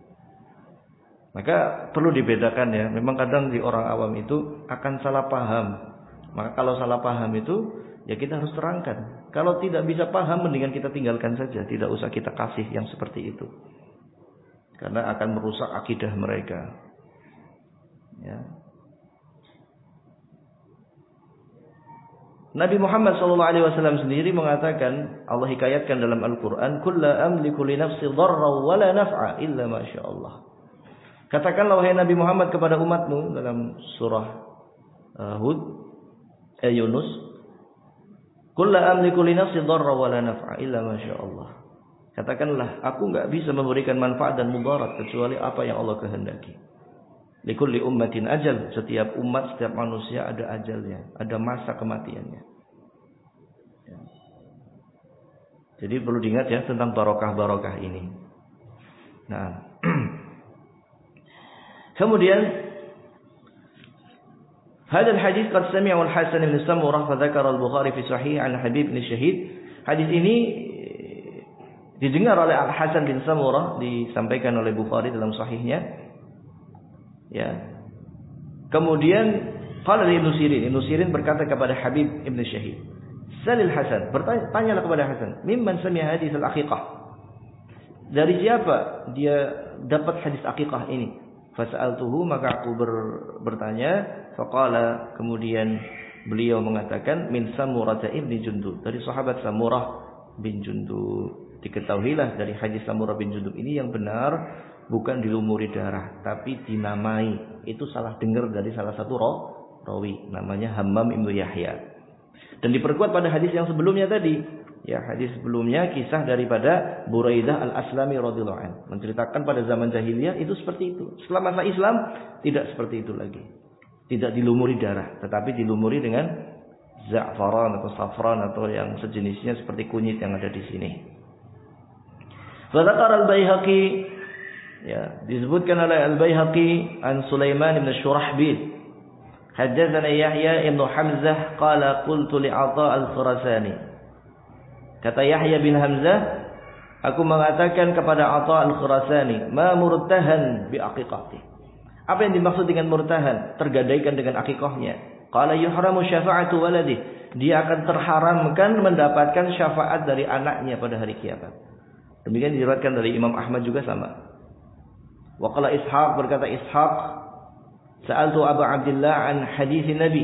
Maka perlu dibedakan ya. Memang kadang di orang awam itu akan salah paham. Maka kalau salah paham itu ya kita harus terangkan. Kalau tidak bisa paham mendingan kita tinggalkan saja. Tidak usah kita kasih yang seperti itu. Karena akan merusak akidah mereka. Ya. Nabi Muhammad SAW sendiri mengatakan, Allah hikayatkan dalam Al-Quran, "Kulla amliku li nafsi dharra wa la naf'a illa ma sya Allah." Katakanlah wahai Nabi Muhammad kepada umatmu dalam surah Yunus, "Kulla amliku li nafsi dharra wa la naf'a illa ma sya Allah." Katakanlah, aku enggak bisa memberikan manfaat dan mudarat kecuali apa yang Allah kehendaki. Likulli ummatin ajal, setiap umat, setiap manusia ada ajalnya, ada masa kematiannya. Ya. Jadi perlu diingat ya tentang barokah-barokah ini. Nah, kemudian hadal hadis qad sami'ahu al-Hasan bin Samurah fa dzakara al-Bukhari fi sahih an Habib bin Syahid. Hadis ini didengar oleh Al-Hasan bin Samurah, disampaikan oleh Bukhari dalam sahihnya. Ya. Kemudian qala Ibnu Sirin berkata kepada Habib Ibn Syahid, "Salil Hasan," bertanyalah kepada Hasan, "Mimman sami'a hadis al-aqiqah?" Dari siapa dia dapat hadis aqiqah ini? Fasa'altuhu, maka aku bertanya, faqala, kemudian beliau mengatakan, min Samurah ibn Jundub, dari sahabat Samurah bin Jundub. Diketahuilah dari hadis Samurah bin Jundub ini yang benar bukan dilumuri darah, tapi dinamai. Itu salah dengar dari salah satu rawi, namanya Hammam ibnu Yahya. Dan diperkuat pada hadis yang sebelumnya tadi. Ya, hadis sebelumnya kisah daripada Buraidah al-Aslami radhiyallahu anhu, menceritakan pada zaman jahiliyah itu seperti itu. Setelah masa Islam tidak seperti itu lagi. Tidak dilumuri darah, tetapi dilumuri dengan za'faran atau safran atau yang sejenisnya seperti kunyit yang ada di sini. Fa dzakara al-Baihaqi, ya, disebutkan oleh Al-Baihaqi an Sulaiman bin Syurahbil, haddatsana Yahya ibn Hamzah qala qultu li Atha al-Khurasani. Kata Yahya bin Hamzah, aku mengatakan kepada Atha al-Khurasani, ma murtahan bi aqiqati. Apa yang dimaksud dengan murtahan? Tergadaikan dengan akikahnya. Qala yuhramu syafa'atu waladi. Dia akan terharamkan mendapatkan syafaat dari anaknya pada hari kiamat. Demikian diriwayatkan dari Imam Ahmad juga sama. Wa qala Ishaq, berkata Ishaq, sa'altu Abu Abdullah an hadis Nabi.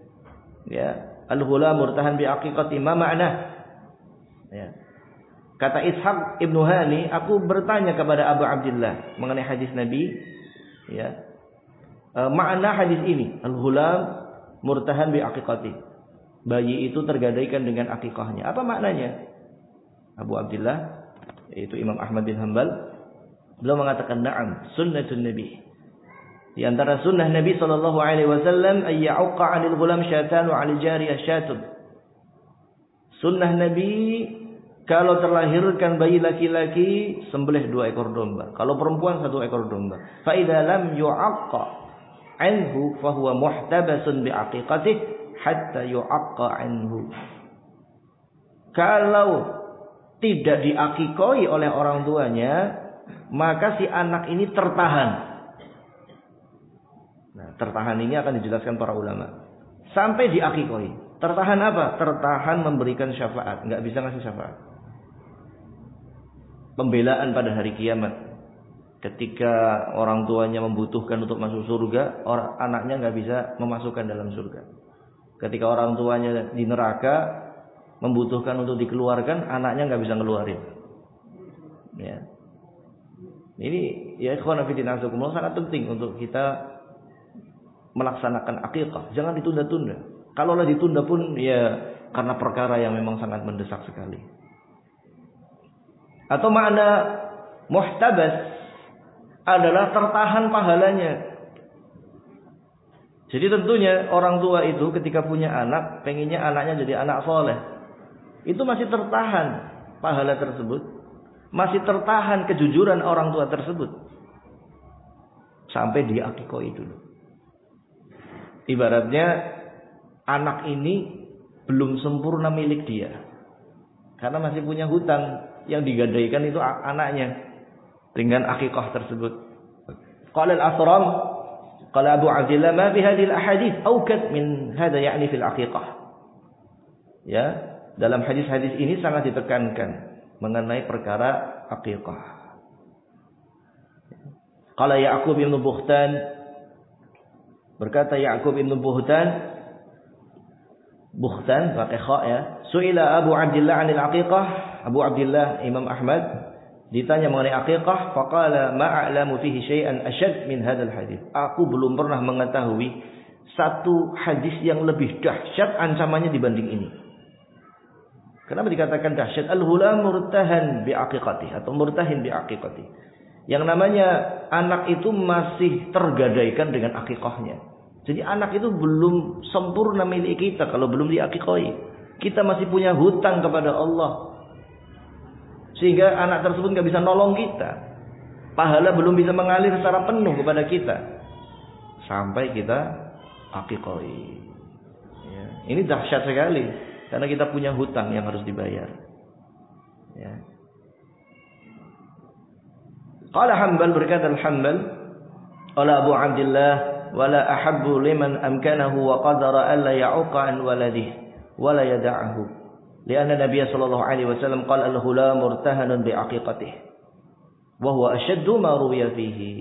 Ya, al-ghulam murtahan bi aqiqati, ma ma'na? Ya. Kata Ishaq Ibnu Hani, aku bertanya kepada Abu Abdullah mengenai hadis Nabi, ya. Makna hadis ini, al-ghulam murtahan bi aqiqati. Bayi itu tergadaikan dengan akikahnya. Apa maknanya? Abu Abdullah, yaitu Imam Ahmad bin Hanbal, beliau mengatakan, na'am, sunnatun Nabi. Di antara sunnah Nabi sallallahu alaihi wasallam ay ya'uqqa 'anil ghulam syatan wa 'anil jariyah syatun. Sunnah Nabi, kalau terlahirkan bayi laki-laki sembelih 2 ekor domba, kalau perempuan 1 ekor domba. Fa idza lam yu'aqqa 'anhu fa huwa muhtabasun bi 'aqiqatihi hatta yu'aqqa 'anhu. Kalau tidak diakikoi oleh orang tuanya, maka si anak ini tertahan. Nah, tertahan ini akan dijelaskan para ulama. Sampai diakikoi. Tertahan apa? Tertahan memberikan syafaat. Enggak bisa ngasih syafaat. Pembelaan pada hari kiamat. Ketika orang tuanya membutuhkan untuk masuk surga, anaknya enggak bisa memasukkan dalam surga. Ketika orang tuanya di neraka, membutuhkan untuk dikeluarkan, anaknya enggak bisa ngeluarin. Ya. Ini ya ikhwan fillah sangat penting untuk kita melaksanakan akikah. Jangan ditunda-tunda. Kalaulah ditunda pun ya karena perkara yang memang sangat mendesak sekali. Atau makna muhtabas adalah tertahan pahalanya. Jadi tentunya orang tua itu ketika punya anak, pengennya anaknya jadi anak soleh. itu masih tertahan pahala tersebut, masih tertahan kejujuran orang tua tersebut sampai dia akikoi dulu. Ibaratnya anak ini belum sempurna milik dia, karena masih punya hutang yang digadaikan itu anaknya dengan akikah tersebut. Qala al-Asram, qala Abu Abdillah, ma fi hadhihi al-ahadits awkat min hadha ya'ni fil aqiqah. Ya, dalam hadis-hadis ini sangat ditekankan mengenai perkara aqiqah. Qala Ya'qub bin Buhtan, berkata Ya'qub bin Buhtan pakai kha ya. Su'ila Abu Abdillah 'anil aqiqah. Abu Abdillah Imam Ahmad ditanya mengenai aqiqah, faqala ma a'lamu fihi syai'an ashad min hadzal hadis. Aku belum pernah mengetahui satu hadis yang lebih dahsyat ancamannya dibanding ini. Kenapa dikatakan dahsyat? Al-hulam murtahan bi aqiqati atau murtahin bi aqiqati. Yang namanya anak itu masih tergadaikan dengan akikahnya. Jadi anak itu belum sempurna milik kita kalau belum diakikahi. Kita masih punya hutang kepada Allah. Sehingga anak tersebut nggak bisa nolong kita. Pahala belum bisa mengalir secara penuh kepada kita. Sampai kita akikahi. Ya. Ini dahsyat sekali. Karena kita punya hutang yang harus dibayar. Ya. Qala Hanbal, berkata Al-Hanbal, qala Abu Abdillah, wala ahabbu liman amkanahu wa qadara alla ya'uqa an waladihi wala yada'ahu. Lianna Nabiy sallallahu alaihi wasallam qala al-hulam murtahanun bi aqiqatihi wa huwa ashaddu ma ruwiya fihi.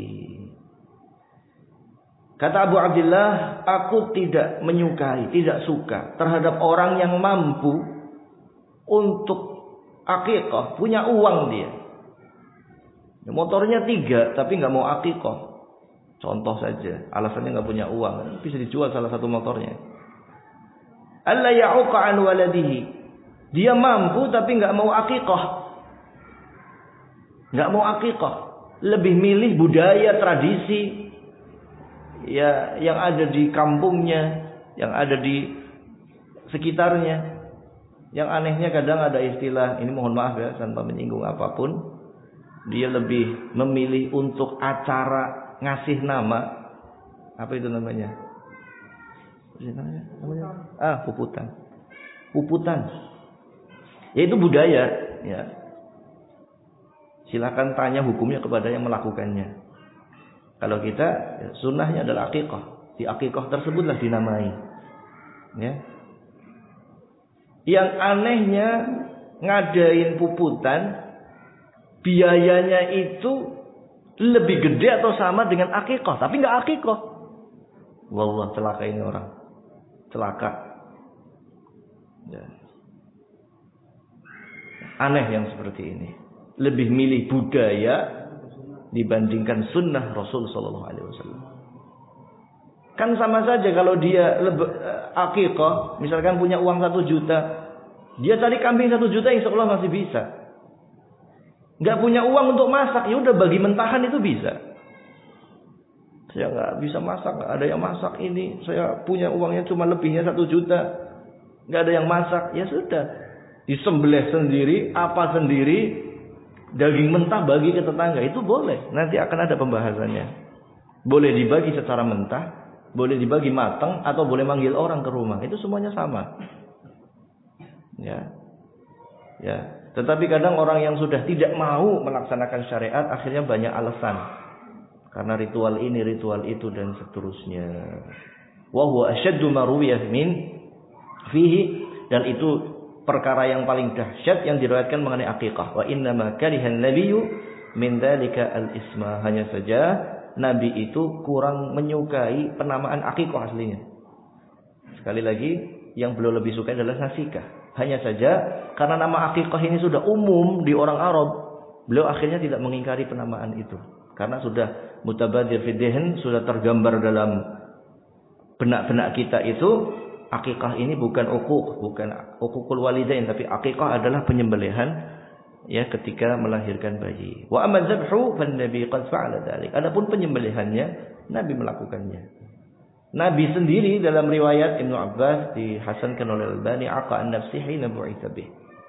Kata Abu Abdillah, aku tidak menyukai, tidak suka terhadap orang yang mampu untuk akikah, punya uang dia. Motornya 3 tapi nggak mau akikah. Contoh saja, alasannya nggak punya uang, bisa dijual salah satu motornya. Alla ya'uqa an waladihi. Dia mampu tapi nggak mau akikah. Nggak mau akikah. Lebih milih budaya, tradisi ya yang ada di kampungnya, yang ada di sekitarnya. Yang anehnya kadang ada istilah, ini mohon maaf ya tanpa menyinggung apapun, dia lebih memilih untuk acara ngasih nama, apa itu namanya? Puputan. Puputan. Yaitu budaya, ya. Silakan tanya hukumnya kepada yang melakukannya. Kalau kita, ya, sunnahnya adalah akikah. Di akikah tersebutlah dinamai. Ya. Yang anehnya ngadain puputan, biayanya itu lebih gede atau sama dengan akikah, tapi nggak akikah. Wallah, celaka ini orang, celaka. Ya. Aneh yang seperti ini. Lebih milih budaya dibandingkan sunnah Rasul Sallallahu Alaihi Wasallam. Kan sama saja kalau dia akikah, misalkan punya uang 1 juta, dia cari kambing 1 juta, insya Allah masih bisa. Nggak punya uang untuk masak, ya udah bagi mentahan itu bisa. Saya nggak bisa masak, nggak ada yang masak ini. Saya punya uangnya cuma lebihnya 1 juta, nggak ada yang masak, ya sudah. Disembelih sendiri, apa sendiri, daging mentah bagi ke tetangga, itu boleh. Nanti akan ada pembahasannya. Boleh dibagi secara mentah, boleh dibagi matang, atau boleh manggil orang ke rumah. Itu semuanya sama. Ya, ya. Tetapi kadang orang yang sudah tidak mau melaksanakan syariat akhirnya banyak alasan. Karena ritual ini, ritual itu dan seterusnya. Wa huwa ashaddu ma ruwiya min fihi, dan itu perkara yang paling dahsyat yang diriwayatkan mengenai akikah. Wa inna ma karihan nabiyyu min dzalika al-isma. Hanya saja Nabi itu kurang menyukai penamaan akikah aslinya. Sekali lagi, yang beliau lebih suka adalah nasikah. Hanya saja karena nama akikah ini sudah umum di orang Arab, beliau akhirnya tidak mengingkari penamaan itu. Karena sudah mutabadir fi dhihn, sudah tergambar dalam benak-benak kita itu, akikah ini bukan uququl walidain, tapi akikah adalah penyembelihan ya ketika melahirkan bayi. Wa amma dzabhu fan nabi qad fa'ala dzalik. Adapun penyembelihannya Nabi melakukannya. Nabi sendiri dalam riwayat Ibnu Abbas dihasankan oleh Al-Albani, aqa an-nafsi hina bu'itsa bih.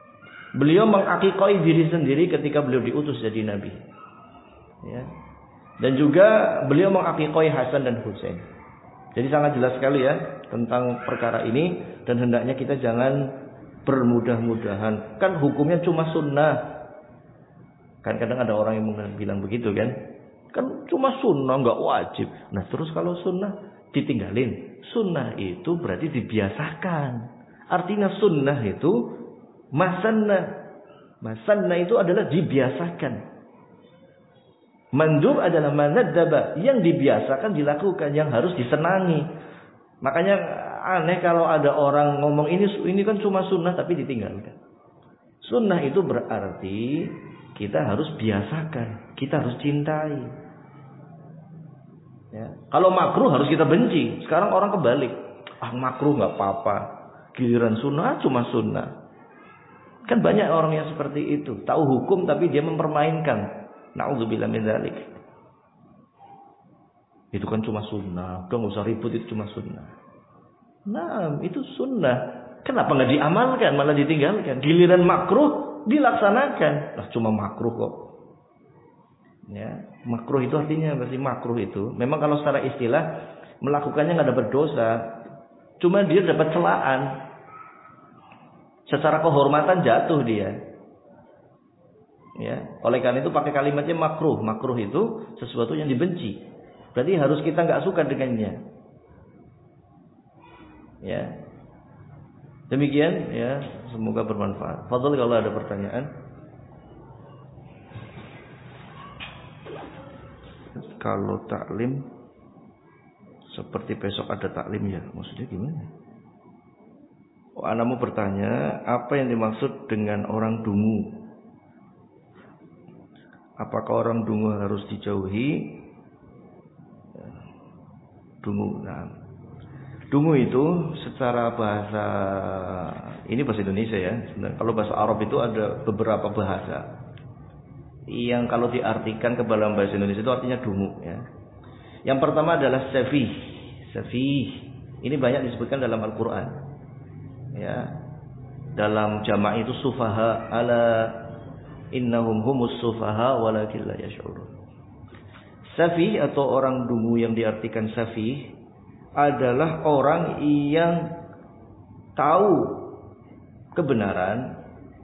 Beliau mengakikoi diri sendiri ketika beliau diutus jadi nabi. Ya. Dan juga beliau mengakikoi Hasan dan Husain. Jadi sangat jelas sekali ya tentang perkara ini, dan hendaknya kita jangan bermudah-mudahan. Kan hukumnya cuma sunnah. Kan kadang ada orang yang bilang begitu kan. Kan cuma sunnah, nggak wajib. Nah terus kalau sunnah ditinggalin. Sunnah itu berarti dibiasakan. Artinya sunnah itu masanna. Masanna itu adalah dibiasakan. Mandub adalah manadzaba, yang dibiasakan dilakukan, yang harus disenangi. Makanya aneh kalau ada orang ngomong ini kan cuma sunnah tapi ditinggalkan. Sunnah itu berarti kita harus biasakan, kita harus cintai. Ya. Kalau makruh harus kita benci. Sekarang orang kebalik. Makruh nggak apa-apa. Giliran sunnah cuma sunnah. Kan banyak orang yang seperti itu. Tahu hukum tapi dia mempermainkan. Na'udzubillah min dzalik. Itu kan cuma sunnah. Udah nggak usah ribut, itu cuma sunnah. Nah, itu sunnah. Kenapa nggak diamalkan, malah ditinggalkan? Giliran makruh dilaksanakan. Lah cuma makruh kok. Ya, makruh itu artinya berarti makruh itu. Memang kalau secara istilah melakukannya nggak dapat dosa, cuma dia dapat celaan. Secara kehormatan jatuh dia. Ya, oleh karena itu pakai kalimatnya makruh. Makruh itu sesuatu yang dibenci. Berarti harus kita nggak suka dengannya. Ya, demikian ya. Semoga bermanfaat. Fadhil kalau ada pertanyaan. Kalau taklim seperti besok ada taklim ya, maksudnya gimana? Anak mau bertanya, apa yang dimaksud dengan orang dungu? Apakah orang dungu harus dijauhi? Dungu. Nah, dungu itu secara bahasa, ini bahasa Indonesia ya. Sebenarnya kalau bahasa Arab itu ada beberapa bahasa yang kalau diartikan ke dalam bahasa Indonesia itu artinya dungu ya. Yang pertama adalah safih. Safih. Ini banyak disebutkan dalam Al-Qur'an. Ya. Dalam jamak itu sufaha, ala innahum humus sufaha walakin la yash'urun. Safih atau orang dungu yang diartikan safih adalah orang yang tahu kebenaran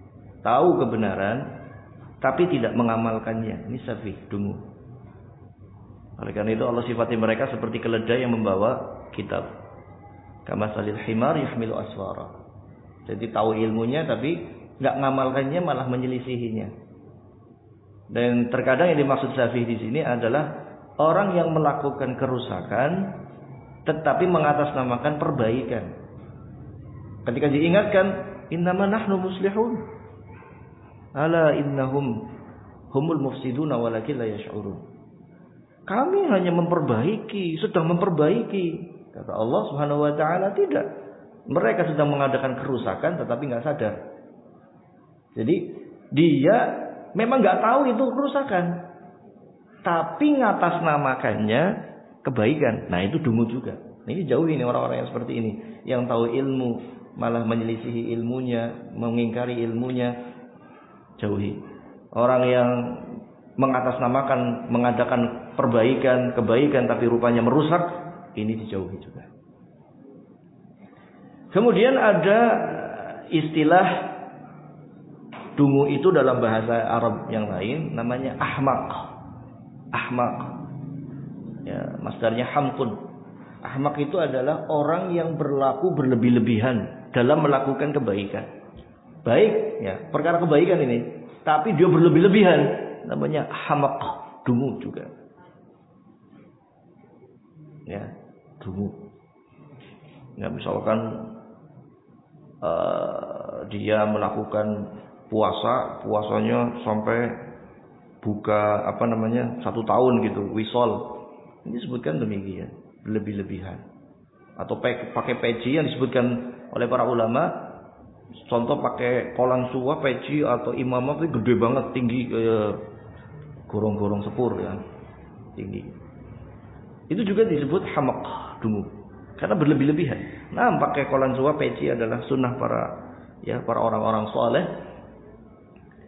tapi tidak mengamalkannya. Ini safih, dungu. Oleh karena itu Allah sifati mereka seperti keledai yang membawa kitab. Kamasalil himar yahmilu asfara. Jadi tahu ilmunya tapi nggak ngamalkannya, malah menyelisihinya. Dan terkadang yang dimaksud safih di sini adalah orang yang melakukan kerusakan tetapi mengatasnamakan perbaikan. Ketika diingatkan, innama nahnu muslihun, ala innahum humul mufsiduna walakin la yash'urun. Kami hanya memperbaiki, sedang memperbaiki. Kata Allah Subhanahu wa taala, tidak. Mereka sedang mengadakan kerusakan tetapi nggak sadar. Jadi dia memang nggak tahu itu kerusakan, tapi ngatasnamakannya kebaikan. Nah itu dungu juga. Nah, ini jauh ini orang-orang yang seperti ini, yang tahu ilmu malah menyelisihi ilmunya, mengingkari ilmunya, jauhi. Orang yang mengatasnamakan, mengadakan perbaikan, kebaikan tapi rupanya merusak, ini dijauhi juga. Kemudian ada istilah dungu itu dalam bahasa Arab yang lain namanya ahmaq. Ahmaq. Ya, masdarnya hamqun. Ahmaq itu adalah orang yang berlaku berlebih-lebihan dalam melakukan kebaikan. Baik, ya, perkara kebaikan ini, tapi dia berlebih-lebihan, namanya ahmaq, dungu juga. Ya, dungu. Ya, misalkan dia melakukan puasanya sampai buka 1 tahun gitu, wisol. Ini disebutkan demikian, lebih-lebihan. Atau pakai peci yang disebutkan oleh para ulama, contoh pakai kolang suwa, peci atau imamah itu gede banget, tinggi kayak gorong-gorong sepur ya, tinggi. Itu juga disebut hamaq, dungu, karena berlebih-lebihan. Nah, pakai kolang suwa, peci adalah sunnah para orang-orang soleh.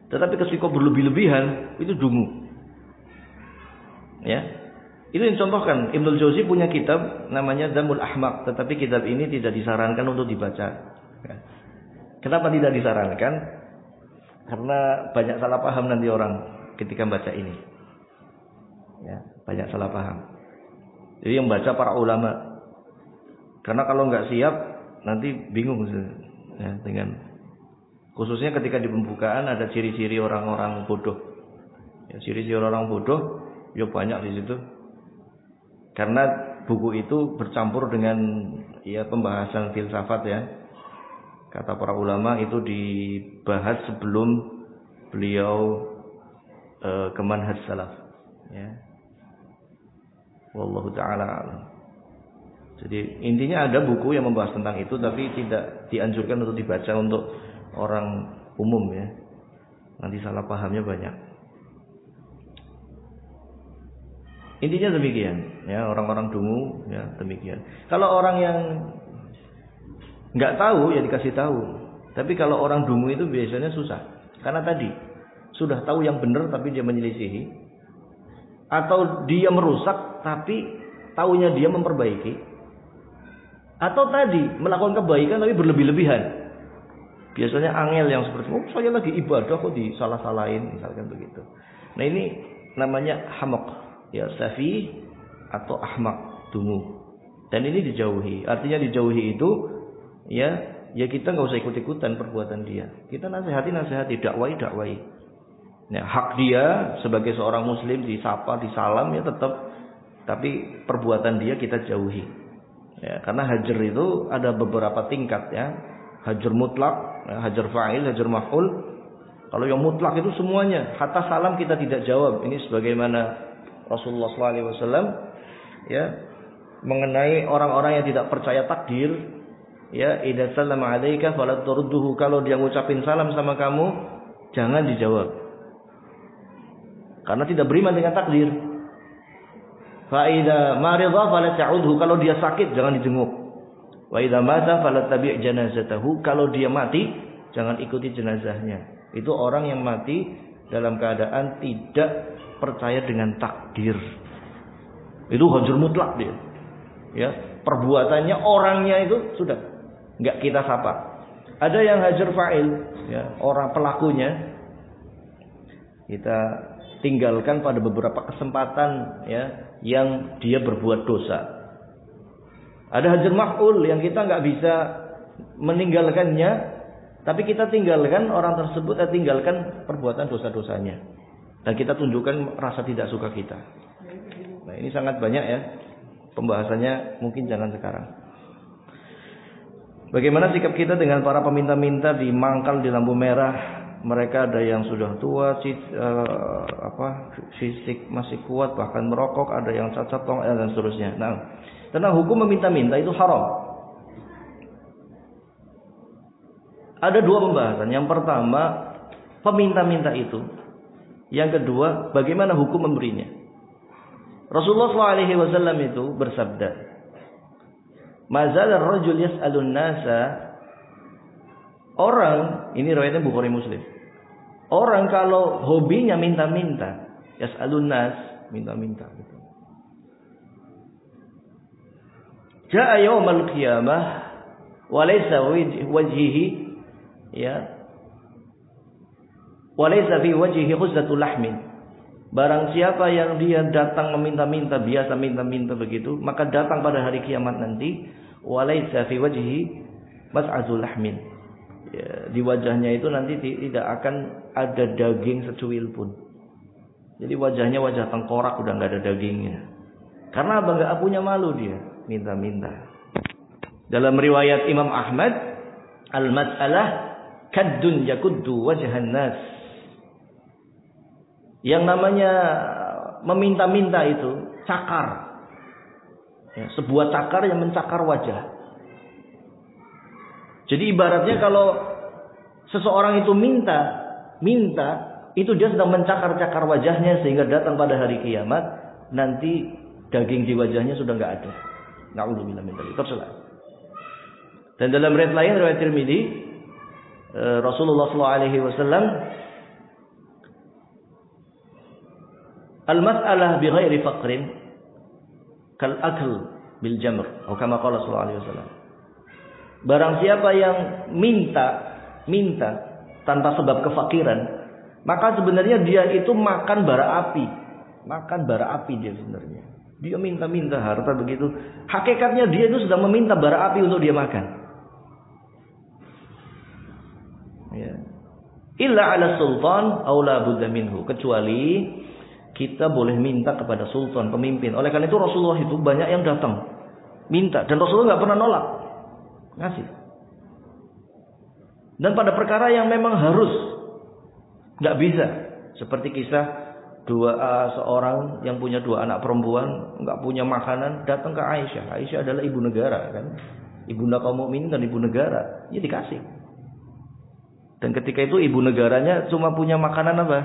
Tetapi ketika berlebih-lebihan itu dungu. Ya. Itu yang contohkan. Ibnul Jauzi punya kitab namanya Dzamul Ahmaq, tetapi kitab ini tidak disarankan untuk dibaca. Ya. Kenapa tidak disarankan? Karena banyak salah paham nanti orang ketika baca ini. Ya, banyak salah paham. Jadi yang baca para ulama. Karena kalau nggak siap nanti bingung ya, dengan khususnya ketika di pembukaan ada ciri-ciri orang-orang bodoh. Ya, ciri-ciri orang bodoh ya banyak di situ. Karena buku itu bercampur dengan ya pembahasan filsafat ya. Kata para ulama itu dibahas sebelum beliau ke manhaj salaf. Ya. Wallahu taala alam. Jadi intinya ada buku yang membahas tentang itu, tapi tidak dianjurkan untuk dibaca untuk orang umum ya. Nanti salah pahamnya banyak. Intinya demikian, ya, orang-orang dungu ya demikian. Kalau orang yang nggak tahu ya dikasih tahu. Tapi kalau orang dungu itu biasanya susah. Karena tadi sudah tahu yang benar tapi dia menyelisihi, atau dia merusak tapi taunya dia memperbaiki. Atau tadi melakukan kebaikan tapi berlebih-lebihan. Biasanya angel yang seperti itu, saya lagi ibadah kok disalah-salahin, misalkan begitu. Nah ini namanya hamaq, ya safi atau ahmaq, dungu. Dan ini dijauhi. Artinya dijauhi itu ya kita nggak usah ikut-ikutan perbuatan dia. Kita nasihati, dakwai. Nah, hak dia sebagai seorang muslim disapa, disalam ya tetap, tapi perbuatan dia kita jauhi. Ya, karena hajar itu ada beberapa tingkat ya. Hajar mutlak, ya, hajar fa'il, hajar maf'ul. Kalau yang mutlak itu semuanya, hatta salam kita tidak jawab. Ini sebagaimana Rasulullah SAW ya mengenai orang-orang yang tidak percaya takdir. Ya, idza sallama 'alaika fala turduhu, kalau dia ngucapin salam sama kamu jangan dijawab. Karena tidak beriman dengan takdir. Fa idza marida fala ta'udhu, kalau dia sakit jangan dijenguk. Wa idza mata fala tabi' janazatahu, kalau dia mati jangan ikuti jenazahnya. Itu orang yang mati dalam keadaan tidak percaya dengan takdir. Itu hajur mutlak dia. Ya, perbuatannya, orangnya itu sudah enggak kita sapa. Ada yang hajar fa'il, ya, orang pelakunya kita tinggalkan pada beberapa kesempatan ya yang dia berbuat dosa. Ada hajar maf'ul yang kita nggak bisa meninggalkannya, tapi kita tinggalkan orang tersebut, tinggalkan perbuatan dosa-dosanya, dan kita tunjukkan rasa tidak suka kita. Nah ini sangat banyak ya pembahasannya, mungkin jangan sekarang. Bagaimana sikap kita dengan para peminta-minta di mangkal di lampu merah? Mereka ada yang sudah tua, fisik masih kuat, bahkan merokok, ada yang cacat dan seterusnya. Nah, tentang hukum meminta-minta itu haram. Ada dua pembahasan. Yang pertama, peminta-minta itu. Yang kedua, bagaimana hukum memberinya. Rasulullah SAW itu bersabda, "Mazal ar-rajul yas'alun nasa." Orang, ini riwayatnya Bukhari Muslim. Orang kalau hobinya minta-minta, yas'alun nas, minta-minta gitu. Ja'a yaumal qiyamah wa laysa wajhihi ya. Wa laysa fi wajhihi khuzzatul lahmin. Barang siapa yang dia datang meminta-minta, biasa minta-minta begitu, maka datang pada hari kiamat nanti wa laysa fi wajhihi mas'azul lahmin. Ya, di wajahnya itu nanti tidak akan ada daging secuil pun. Jadi wajahnya wajah tengkorak, udah nggak ada dagingnya. Karena apa? Nggak punya malu dia, minta-minta. Dalam riwayat Imam Ahmad, al-mas'alah kaddun yakuddu wajhan nas. Yang namanya meminta-minta itu cakar. Ya, sebuah cakar yang mencakar wajah. Jadi ibaratnya kalau seseorang itu minta, itu dia sedang mencakar-cakar wajahnya sehingga datang pada hari kiamat nanti daging di wajahnya sudah enggak ada. Na'udzubillah min dzalik. Tercela. Dan dalam riwayat lain, riwayat Tirmidzi, Rasulullah SAW Al-mas'alah bighairi faqrin kal akl bil jamr, atau kama qala sallallahu alaihi wasallam. Barang siapa yang minta tanpa sebab kefakiran, maka sebenarnya dia itu makan bara api. Makan bara api dia sebenarnya. Dia minta-minta harta begitu. Hakikatnya dia itu sedang meminta bara api untuk dia makan. Ya. Illa ala sultan aw la budda minhu. Kecuali kita boleh minta kepada sultan, pemimpin. Oleh karena itu Rasulullah itu banyak yang datang minta, dan Rasulullah nggak pernah nolak, ngasih. Dan pada perkara yang memang harus, nggak bisa. Seperti kisah seorang yang punya 2 anak perempuan, nggak punya makanan, datang ke Aisyah. Aisyah adalah ibu negara, kan? Ibunda kaum mukminin dan ibu negara, ya dikasih. Dan ketika itu ibu negaranya cuma punya makanan apa?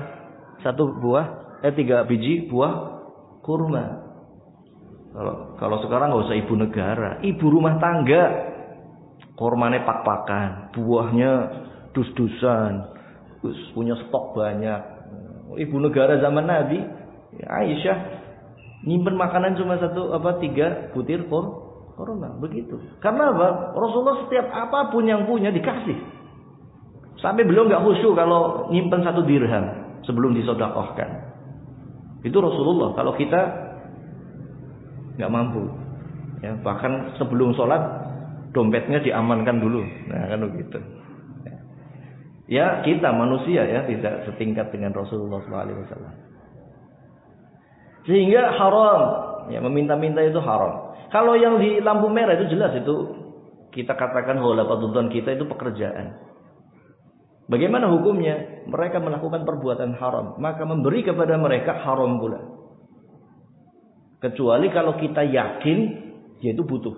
3 biji buah kurma. Kalau sekarang nggak usah ibu negara, ibu rumah tangga, kurmanya pak-pakan, buahnya dus-dusan, punya stok banyak. Ibu negara zaman Nabi, Aisyah, nyimpen makanan cuma 3 butir kurma, begitu. Karena apa? Rasulullah setiap apapun yang punya dikasih. Sampai beliau nggak khusyuk kalau nyimpen 1 dirham sebelum disedekahkan. Itu Rasulullah. Kalau kita nggak mampu, ya, bahkan sebelum sholat dompetnya diamankan dulu. Nah, kan begitu. Ya, kita manusia ya tidak setingkat dengan Rasulullah SAW. Sehingga haram, ya, meminta-minta itu haram. Kalau yang di lampu merah itu jelas, itu kita katakan holafatudon, kita itu pekerjaan. Bagaimana hukumnya? Mereka melakukan perbuatan haram, maka memberi kepada mereka haram pula. Kecuali kalau kita yakin dia itu butuh.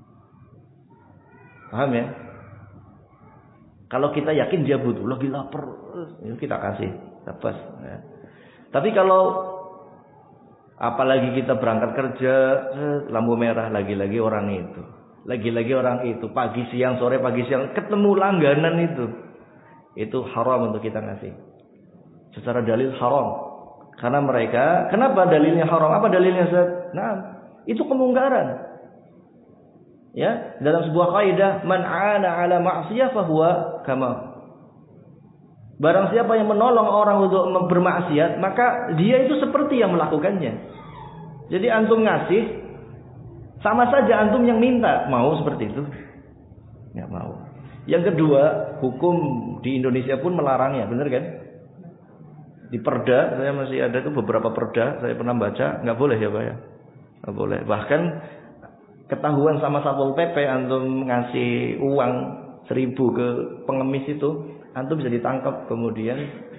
Paham ya? Kalau kita yakin dia butuh, lagi lapar, kita kasih, lepas. Ya. Tapi kalau apalagi kita berangkat kerja, lampu merah, lagi-lagi orang itu, pagi siang sore pagi siang ketemu langganan itu haram untuk kita ngasih. Secara dalil haram, karena mereka, kenapa dalilnya haram? Apa dalilnya? Nah, itu kemungkaran. Ya, dalam sebuah kaidah, man 'ana 'ala ma'siyah fahuwa kama. Barang siapa yang menolong orang untuk bermaksiat, maka dia itu seperti yang melakukannya. Jadi antum ngasih, sama saja antum yang minta. Mau seperti itu? Enggak mau. Yang kedua, hukum di Indonesia pun melarangnya, benar kan? Di perda, saya masih ada tuh beberapa perda, saya pernah baca, nggak boleh ya Pak ya? Nggak boleh. Bahkan ketahuan sama Satpol PP antum ngasih uang 1.000 ke pengemis itu, antum bisa ditangkap, kemudian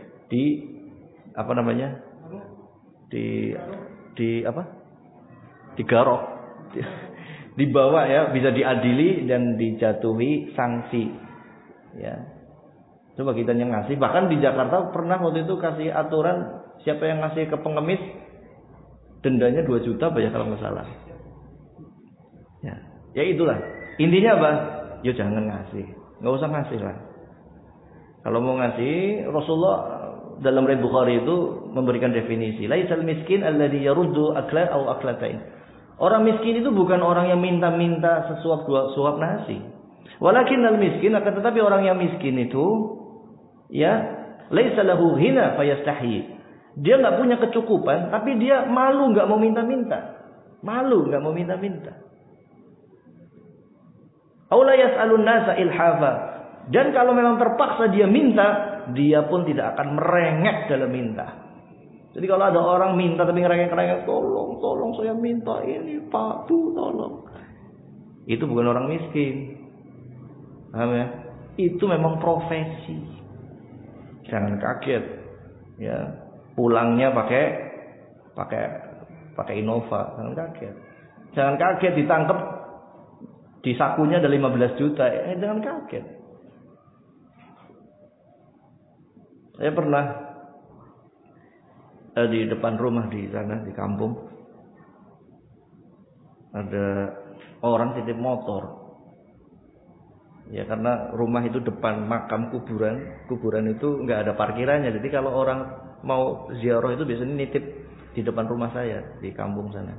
digarok, dibawa ya, bisa diadili dan dijatuhi sanksi. Ya. Coba kita yang ngasih, bahkan di Jakarta pernah waktu itu kasih aturan, siapa yang ngasih ke pengemis dendanya 2 juta ya kalau nggak salah. Ya itulah. Intinya apa? Ya jangan ngasih. Nggak usah ngasih lah. Kalau mau ngasih, Rasulullah dalam Riwayat Bukhari itu memberikan definisi. Laisal miskin alladhi yaruddu akla aw aklatain. Orang miskin itu bukan orang yang minta-minta sesuap 2 suap nasi. Walakinnal miskin, akan tetapi orang yang miskin itu ya laisa lahu ghina fayastahi. Dia enggak punya kecukupan, tapi dia malu enggak mau minta-minta. Malu enggak mau minta-minta. Aula yas'alun nasa ilhafa. Dan kalau memang terpaksa dia minta, dia pun tidak akan merengek dalam minta. Jadi kalau ada orang minta tapi ngerengek-ngerengek, tolong saya minta ini Pak, Bu, tolong. Itu bukan orang miskin. Paham ya? Itu memang profesi. Jangan kaget. Ya, pulangnya pakai Innova, jangan kaget. Jangan kaget ditangkap di sakunya ada 15 juta. Jangan kaget. Saya pernah di depan rumah di sana di kampung ada orang titip motor. Ya karena rumah itu depan makam kuburan itu nggak ada parkirannya. Jadi kalau orang mau ziarah itu biasanya nitip di depan rumah saya di kampung sana.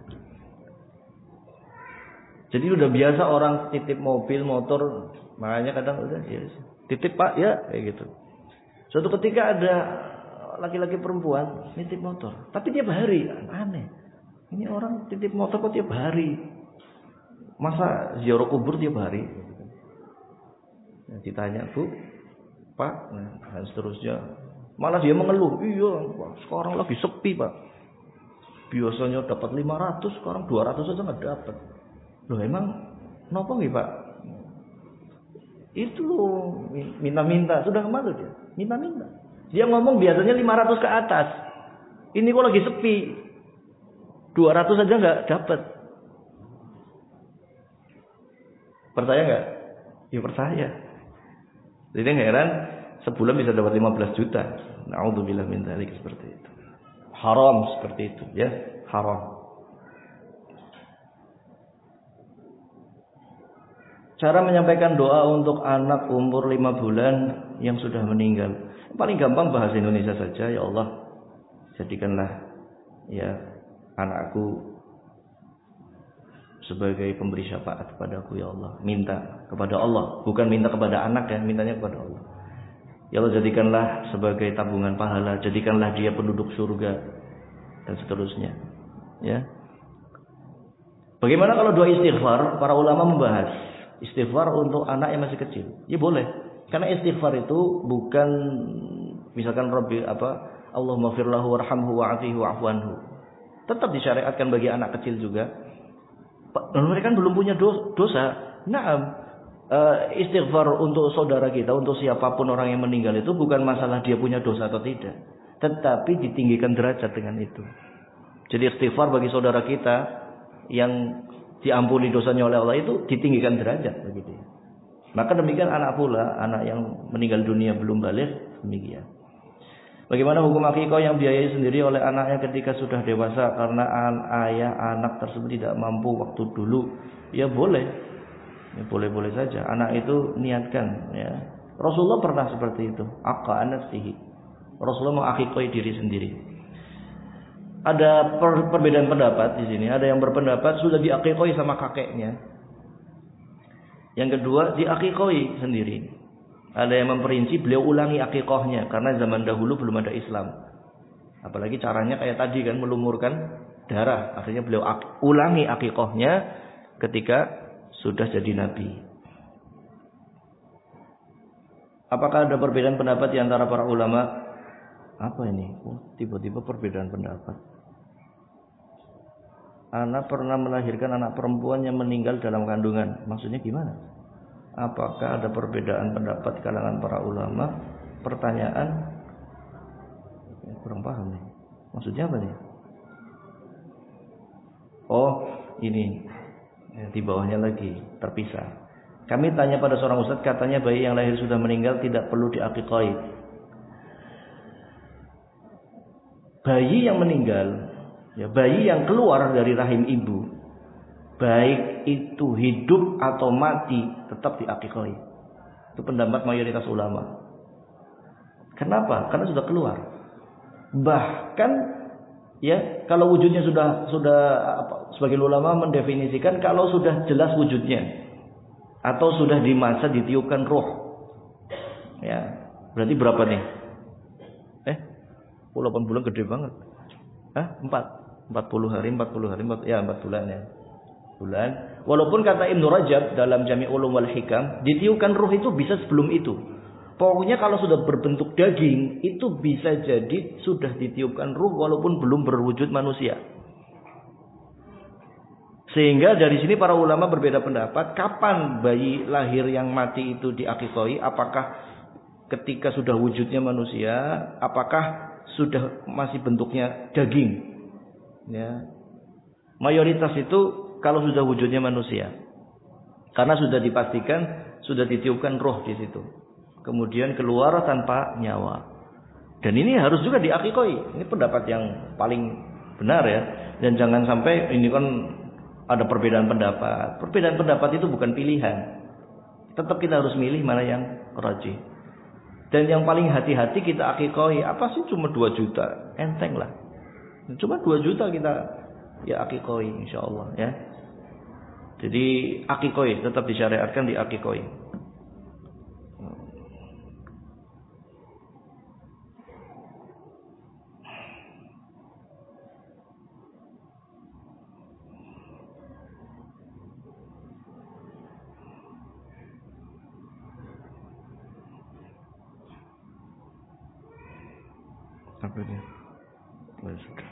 Jadi udah biasa orang titip mobil, motor, makanya kadang udah ya, titip Pak ya kayak gitu. Suatu ketika ada laki-laki perempuan titip motor, tapi tiap hari aneh. Ini orang titip motor kok tiap hari? Masa ziarah kubur tiap hari? Nah, ditanya Bu, Pak, dan seterusnya. Malah dia mengeluh, iya sekarang lagi sepi Pak. Biasanya dapat 500, sekarang 200 aja nggak dapat. Loh emang nopo nggih Pak? Itu loh minta-minta, sudah kemana dia? Minta-minta. Dia ngomong biasanya 500 ke atas. Ini kok lagi sepi. 200 aja nggak dapat. Percaya nggak? Ya percaya. Jadi heran sebulan bisa dapat 15 juta. Na'udzubillah min dzalik seperti itu. Haram seperti itu ya, haram. Cara menyampaikan doa untuk anak umur 5 bulan yang sudah meninggal. Paling gampang bahasa Indonesia saja, ya Allah, jadikanlah ya anakku sebagai pemberi syafaat kepadaku ya Allah. Minta kepada Allah, bukan minta kepada anak ya, mintanya kepada Allah. Ya Allah, jadikanlah sebagai tabungan pahala, jadikanlah dia penduduk surga dan seterusnya. Ya. Bagaimana kalau doa istighfar? Para ulama membahas istighfar untuk anak yang masih kecil. Ya boleh. Karena istighfar itu bukan misalkan Rabbi Allahumma fir lahu warhamhu wa'afihi wa'fu anhu. Tetap disyariatkan bagi anak kecil juga. Mereka kan belum punya dosa. Naam. Istighfar untuk saudara kita, untuk siapapun orang yang meninggal itu bukan masalah dia punya dosa atau tidak, tetapi ditinggikan derajat dengan itu. Jadi istighfar bagi saudara kita yang diampuni dosanya oleh Allah itu ditinggikan derajat begitu. Maka demikian anak pula, anak yang meninggal dunia belum balik demikian. Bagaimana hukum akikah yang biayai sendiri oleh anaknya ketika sudah dewasa karena ayah anak tersebut tidak mampu waktu dulu? Ya boleh. Ya, boleh-boleh saja. Anak itu niatkan ya. Rasulullah pernah seperti itu. Aqqa nafsihi. Rasulullah mengakikah diri sendiri. Ada perbedaan pendapat di sini. Ada yang berpendapat sudah diakikoi sama kakeknya. Yang kedua diakikoi sendiri. Ada yang memperinci beliau ulangi akikahnya karena zaman dahulu belum ada Islam. Apalagi caranya kayak tadi kan melumurkan darah. Akhirnya beliau ulangi akikahnya ketika sudah jadi nabi. Apakah ada perbedaan pendapat di antara para ulama? Apa ini? Tiba-tiba perbedaan pendapat. Anak pernah melahirkan anak perempuan yang meninggal dalam kandungan. Maksudnya gimana? Apakah ada perbedaan pendapat di kalangan para ulama? Pertanyaan kurang paham nih. Maksudnya apa nih? Oh, ini di bawahnya lagi terpisah. Kami tanya pada seorang ustadz, katanya bayi yang lahir sudah meninggal tidak perlu diakikoi. Bayi yang meninggal, ya bayi yang keluar dari rahim ibu, baik itu hidup atau mati tetap diakikoi. Itu pendapat mayoritas ulama. Kenapa? Karena sudah keluar. Bahkan ya kalau wujudnya sudah sebagian ulama mendefinisikan kalau sudah jelas wujudnya atau sudah di masa ditiupkan roh. Ya, berarti berapa nih? 8 bulan gede banget. 40 hari, 4 bulan ya. Bulan. Walaupun kata Ibnu Rajab dalam Jami' Ulum wal Hikam, ditiupkan ruh itu bisa sebelum itu. Pokoknya kalau sudah berbentuk daging, itu bisa jadi sudah ditiupkan ruh walaupun belum berwujud manusia. Sehingga dari sini para ulama berbeda pendapat, kapan bayi lahir yang mati itu diakikoi, apakah ketika sudah wujudnya manusia, apakah sudah masih bentuknya daging. Ya. Mayoritas itu kalau sudah wujudnya manusia. Karena sudah dipastikan sudah ditiupkan roh di situ. Kemudian keluar tanpa nyawa. Dan ini harus juga diakikoi. Ini pendapat yang paling benar ya. Dan jangan sampai ini kan ada perbedaan pendapat. Perbedaan pendapat itu bukan pilihan. Tetap kita harus milih mana yang rajih. Dan yang paling hati-hati kita akikoi. Apa sih cuma 2 juta? Enteng lah. Cuma 2 juta kita ya akikoi insyaallah ya. Jadi akikoi tetap disyariatkan di akikoi. Apa dia? Sudah.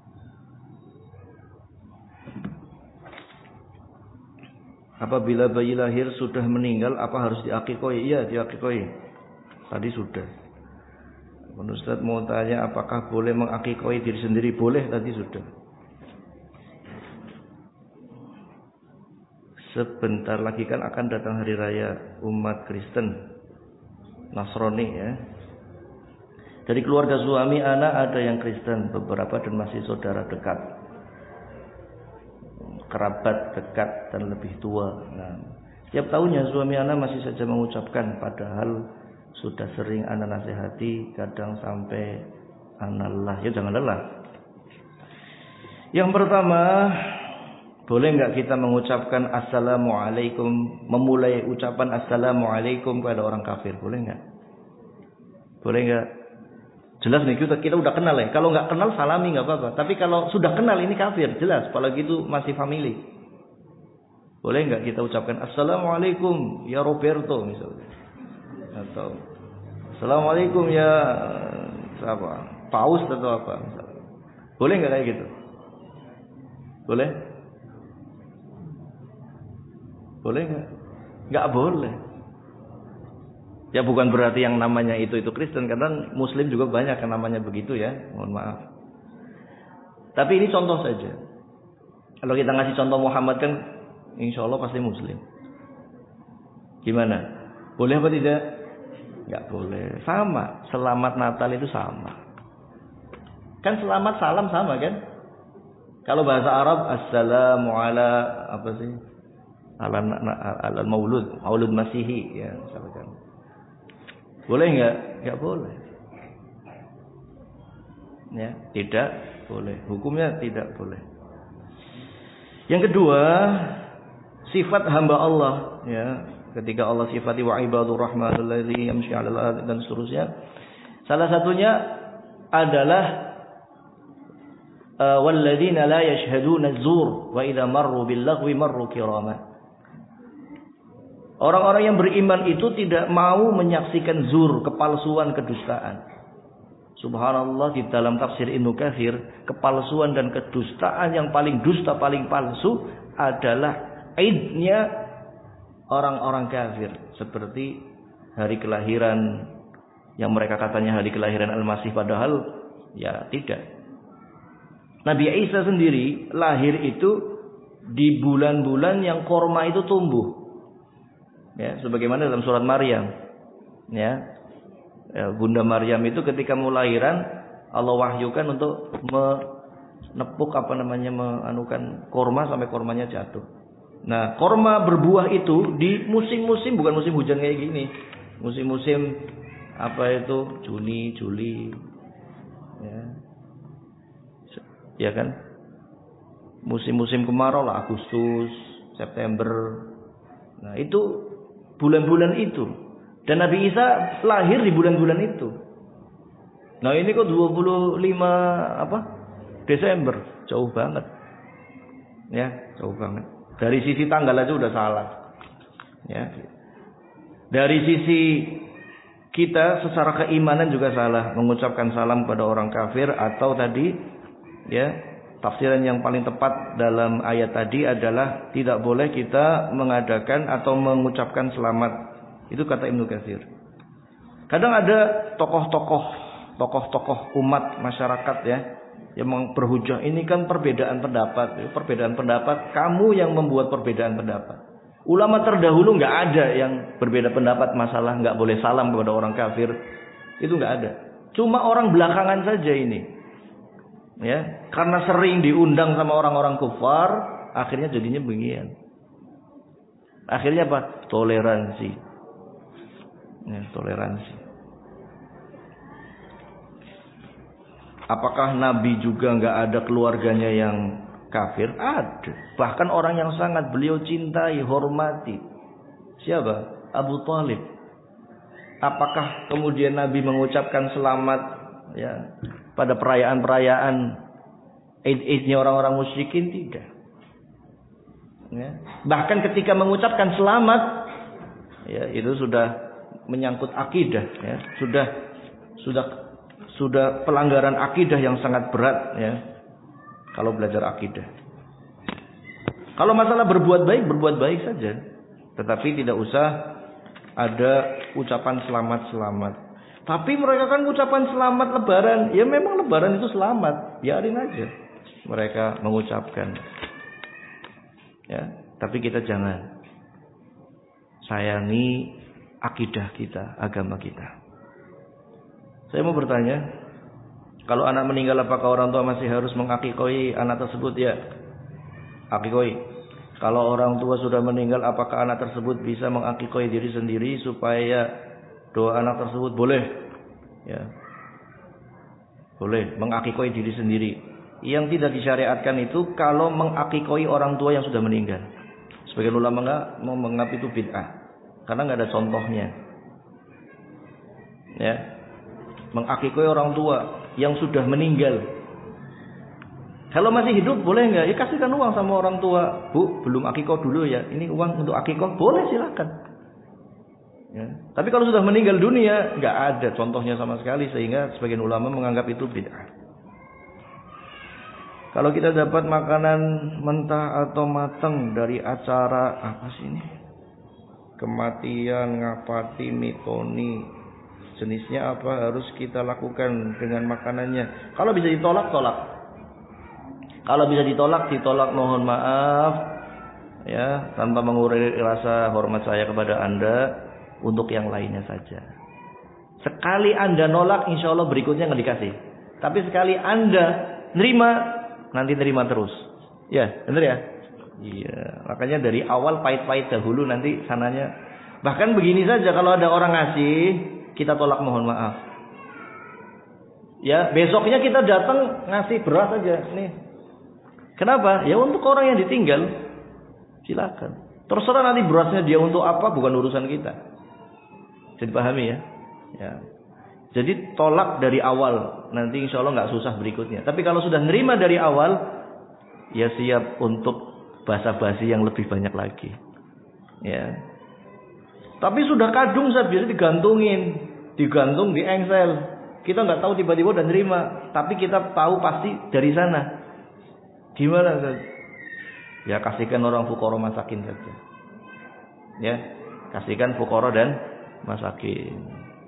Apabila bayi lahir sudah meninggal, apa harus diakikoi? Iya, diakikoi. Tadi sudah. Ustaz mau tanya apakah boleh mengakikoi diri sendiri? Boleh, tadi sudah. Sebentar lagi kan akan datang hari raya umat Kristen, Nasrani ya. Dari keluarga suami anak ada yang Kristen, beberapa dan masih saudara dekat, kerabat dekat dan lebih tua. Nah, setiap tahunnya suami anak masih saja mengucapkan, padahal sudah sering anak nasihati, kadang sampai anak lelah. Ya jangan lelah. Yang pertama, boleh nggak kita mengucapkan assalamualaikum, memulai ucapan assalamualaikum kepada orang kafir? Boleh nggak? Boleh nggak? Jelas nih kita udah kenal ya. Kalau nggak kenal salami nggak apa-apa. Tapi kalau sudah kenal ini kafir, jelas. Apalagi itu masih family. Boleh nggak kita ucapkan assalamualaikum ya Roberto misalnya, atau assalamualaikum ya siapa, Paus atau apa misalnya. Boleh nggak kayak gitu? Boleh? Boleh nggak? Nggak boleh. Ya bukan berarti yang namanya itu Kristen, karena Muslim juga banyak yang namanya begitu ya. Mohon maaf. Tapi ini contoh saja. Kalau kita ngasih contoh Muhammad kan, insya Allah pasti Muslim. Gimana? Boleh apa tidak? Nggak boleh. Sama. Selamat Natal itu sama. Kan selamat salam sama kan? Kalau bahasa Arab, assalamu ala apa sih? Ala maulud masihi ya misalkan. Boleh nggak? Nggak boleh. Ya, tidak boleh. Hukumnya tidak boleh. Yang kedua, sifat hamba Allah. Ya, ketika Allah sifati wa ibadur rahmanul ladzi yamshi 'alal ardi dan seterusnya. Salah satunya adalah walladzina la yashhaduna az-zur wa idza marru bil lagwi marru kirama. Orang-orang yang beriman itu tidak mau menyaksikan zur, kepalsuan, kedustaan. Subhanallah, di dalam tafsir Ibnu Katsir, kepalsuan dan kedustaan yang paling dusta, paling palsu adalah idnya orang-orang kafir. Seperti hari kelahiran yang mereka katanya hari kelahiran Al-Masih, padahal ya tidak. Nabi Isa sendiri lahir itu di bulan-bulan yang korma itu tumbuh. Ya, sebagaimana dalam surat Maryam. Ya. Bunda Maryam itu ketika mau lahiran Allah wahyukan untuk menepuk menganukan korma sampai kormanya jatuh. Nah, korma berbuah itu di musim-musim, bukan musim hujan kayak gini. Musim-musim Juni, Juli. Ya kan? Musim-musim kemarau lah, Agustus, September. Nah, itu bulan-bulan itu. Dan Nabi Isa lahir di bulan-bulan itu. Nah, ini kok 25 Desember, jauh banget. Ya, jauh banget. Dari sisi tanggal aja udah salah. Ya. Dari sisi kita secara keimanan juga salah, mengucapkan salam pada orang kafir, atau tadi ya, tafsiran yang paling tepat dalam ayat tadi adalah tidak boleh kita mengadakan atau mengucapkan selamat. Itu kata Ibnu Katsir. Kadang ada tokoh-tokoh umat masyarakat ya yang berhujah, ini kan perbedaan pendapat. Perbedaan pendapat, kamu yang membuat perbedaan pendapat. Ulama terdahulu nggak ada yang berbeda pendapat masalah nggak boleh salam kepada orang kafir. Itu nggak ada. Cuma orang belakangan saja ini. Ya, karena sering diundang sama orang-orang kufar, akhirnya jadinya begini. Akhirnya apa? Toleransi. Ya, toleransi. Apakah Nabi juga nggak ada keluarganya yang kafir? Ada. Bahkan orang yang sangat beliau cintai, hormati. Siapa? Abu Thalib. Apakah kemudian Nabi mengucapkan selamat ya pada perayaan-perayaan Id-idnya orang-orang musyrikin? Tidak. Ya. Bahkan ketika mengucapkan selamat, ya itu sudah menyangkut akidah. Ya. Sudah pelanggaran akidah yang sangat berat ya. Kalau belajar akidah. Kalau masalah berbuat baik saja. Tetapi tidak usah ada ucapan selamat-selamat. Tapi mereka kan ucapan selamat lebaran. Ya memang lebaran itu selamat. Biarin aja mereka mengucapkan. Ya, tapi kita jangan sayangi akidah kita, agama kita. Saya mau bertanya, kalau anak meninggal apakah orang tua masih harus mengakikoi anak tersebut? Ya, akikoi. Kalau orang tua sudah meninggal, apakah anak tersebut bisa mengakikoi diri sendiri supaya doa anak tersebut? Boleh. Ya. Boleh mengakikoi diri sendiri. Yang tidak disyariatkan itu kalau mengakikoi orang tua yang sudah meninggal. Sebagian ulama mau menganggap itu bid'ah. Karena nggak ada contohnya. Ya. Mengakikoi orang tua yang sudah meninggal. Kalau masih hidup boleh nggak? Ya kasihkan uang sama orang tua. Bu, belum akikoh dulu ya. Ini uang untuk akikoh, boleh silakan. Ya. Tapi kalau sudah meninggal dunia, nggak ada contohnya sama sekali sehingga sebagian ulama menganggap itu bid'ah. Kalau kita dapat makanan mentah atau matang dari acara apa sih ini? Kematian, ngapati, mitoni. Jenisnya apa harus kita lakukan dengan makanannya? Kalau bisa ditolak, tolak. Kalau bisa ditolak, mohon maaf. Ya, tanpa mengurangi rasa hormat saya kepada Anda untuk yang lainnya saja. Sekali Anda nolak, insya Allah berikutnya nggak dikasih. Tapi sekali Anda nerima, nanti nerima terus. Ya, benar ya? Iya. Makanya dari awal pahit-pahit dahulu, nanti sananya. Bahkan begini saja, kalau ada orang ngasih, kita tolak mohon maaf. Ya, besoknya kita datang ngasih beras aja nih. Kenapa? Ya untuk orang yang ditinggal. Silakan. Terserah nanti berasnya dia untuk apa, bukan urusan kita. Jadi pahami ya. Ya. Jadi tolak dari awal, nanti insya Allah nggak susah berikutnya. Tapi kalau sudah nerima dari awal, ya siap untuk basa-basi yang lebih banyak lagi. Ya. Tapi sudah kadung saya biasa digantung di engsel. Kita nggak tahu tiba-tiba udah nerima, tapi kita tahu pasti dari sana. Gimana? Ya kasihkan orang fuqara masakin saja. Ya, kasihkan fuqara dan masakin.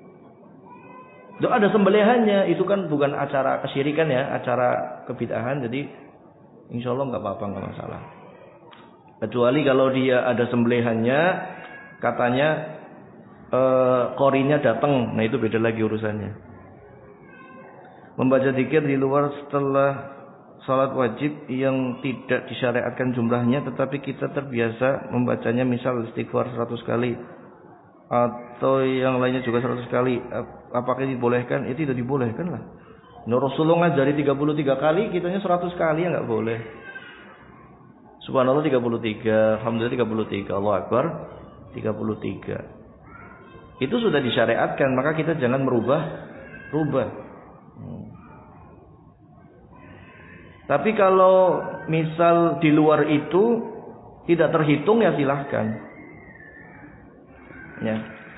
Ada sembelihannya, itu kan bukan acara kesyirikan ya, acara kebid'ahan. Jadi insya Allah nggak apa-apa, nggak masalah. Kecuali kalau dia ada sembelihannya, katanya qorinya datang, nah itu beda lagi urusannya. Membaca zikir di luar setelah salat wajib yang tidak disyariatkan jumlahnya, tetapi kita terbiasa membacanya, misal istighfar 100 kali atau yang lainnya juga 100 kali. Apakah dibolehkan? Itu tidak dibolehkan lah. Rasulullah ngajari 33 kali, kitanya 100 kali ya nggak boleh. Subhanallah 33, alhamdulillah 33, Allahu Akbar 33. Itu sudah disyariatkan, maka kita jangan rubah. Tapi kalau misal di luar itu tidak terhitung, ya silahkan. Ya.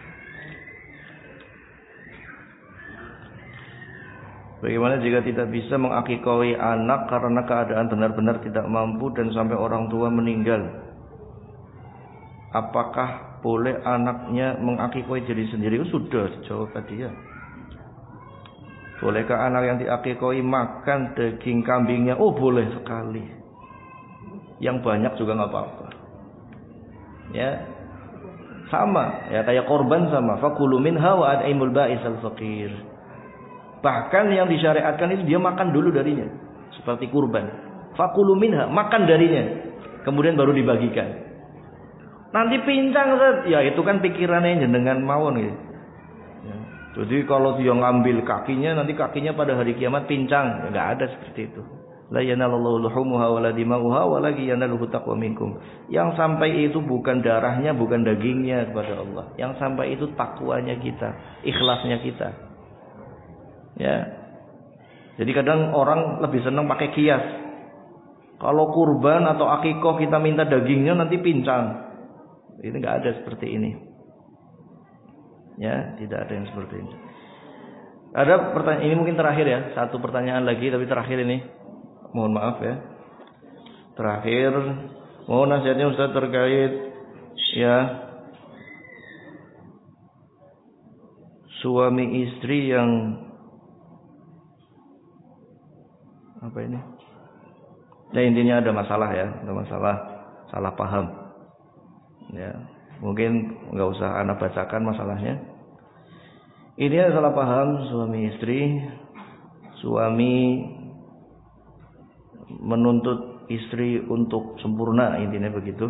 Bagaimana jika tidak bisa mengakikoi anak karena keadaan benar-benar tidak mampu dan sampai orang tua meninggal? Apakah boleh anaknya mengakikoi diri sendiri? Sudah dijawab tadi ya. Bolehkah anak yang diakikoi makan daging kambingnya? Oh boleh sekali. Yang banyak juga nggak apa-apa. Ya, sama. Ya kayak korban sama. Fakulu minha wa ad'imul ba'isal faqir. Bahkan yang disyariatkan itu dia makan dulu darinya, seperti kurban. Fakulu minha, makan darinya, kemudian baru dibagikan. Nanti pincang, ya itu kan pikirannya jenengan mawon gitu. Ya. Jadi kalau dia ngambil kakinya, nanti kakinya pada hari kiamat pincang. Enggak ada seperti itu. La yanallahu luhumuha wala dima'uha walakin yanaluhu taqwa minkum. Yang sampai itu bukan darahnya, bukan dagingnya kepada Allah. Yang sampai itu takwanya kita, ikhlasnya kita. Ya. Jadi kadang orang lebih senang pakai kias. Kalau kurban atau akikoh kita minta dagingnya nanti pincang. Ini enggak ada seperti ini. Ya, tidak ada yang seperti ini. Ada pertanyaan ini mungkin terakhir ya, satu pertanyaan lagi tapi terakhir ini. Mohon maaf ya. Terakhir, mohon nasihatnya Ustaz terkait ya suami istri yang apa ini? Ya intinya ada masalah ya, ada masalah salah paham. Ya, mungkin enggak usah Anda bacakan masalahnya. Ini adalah salah paham suami istri. Suami menuntut istri untuk sempurna, intinya begitu.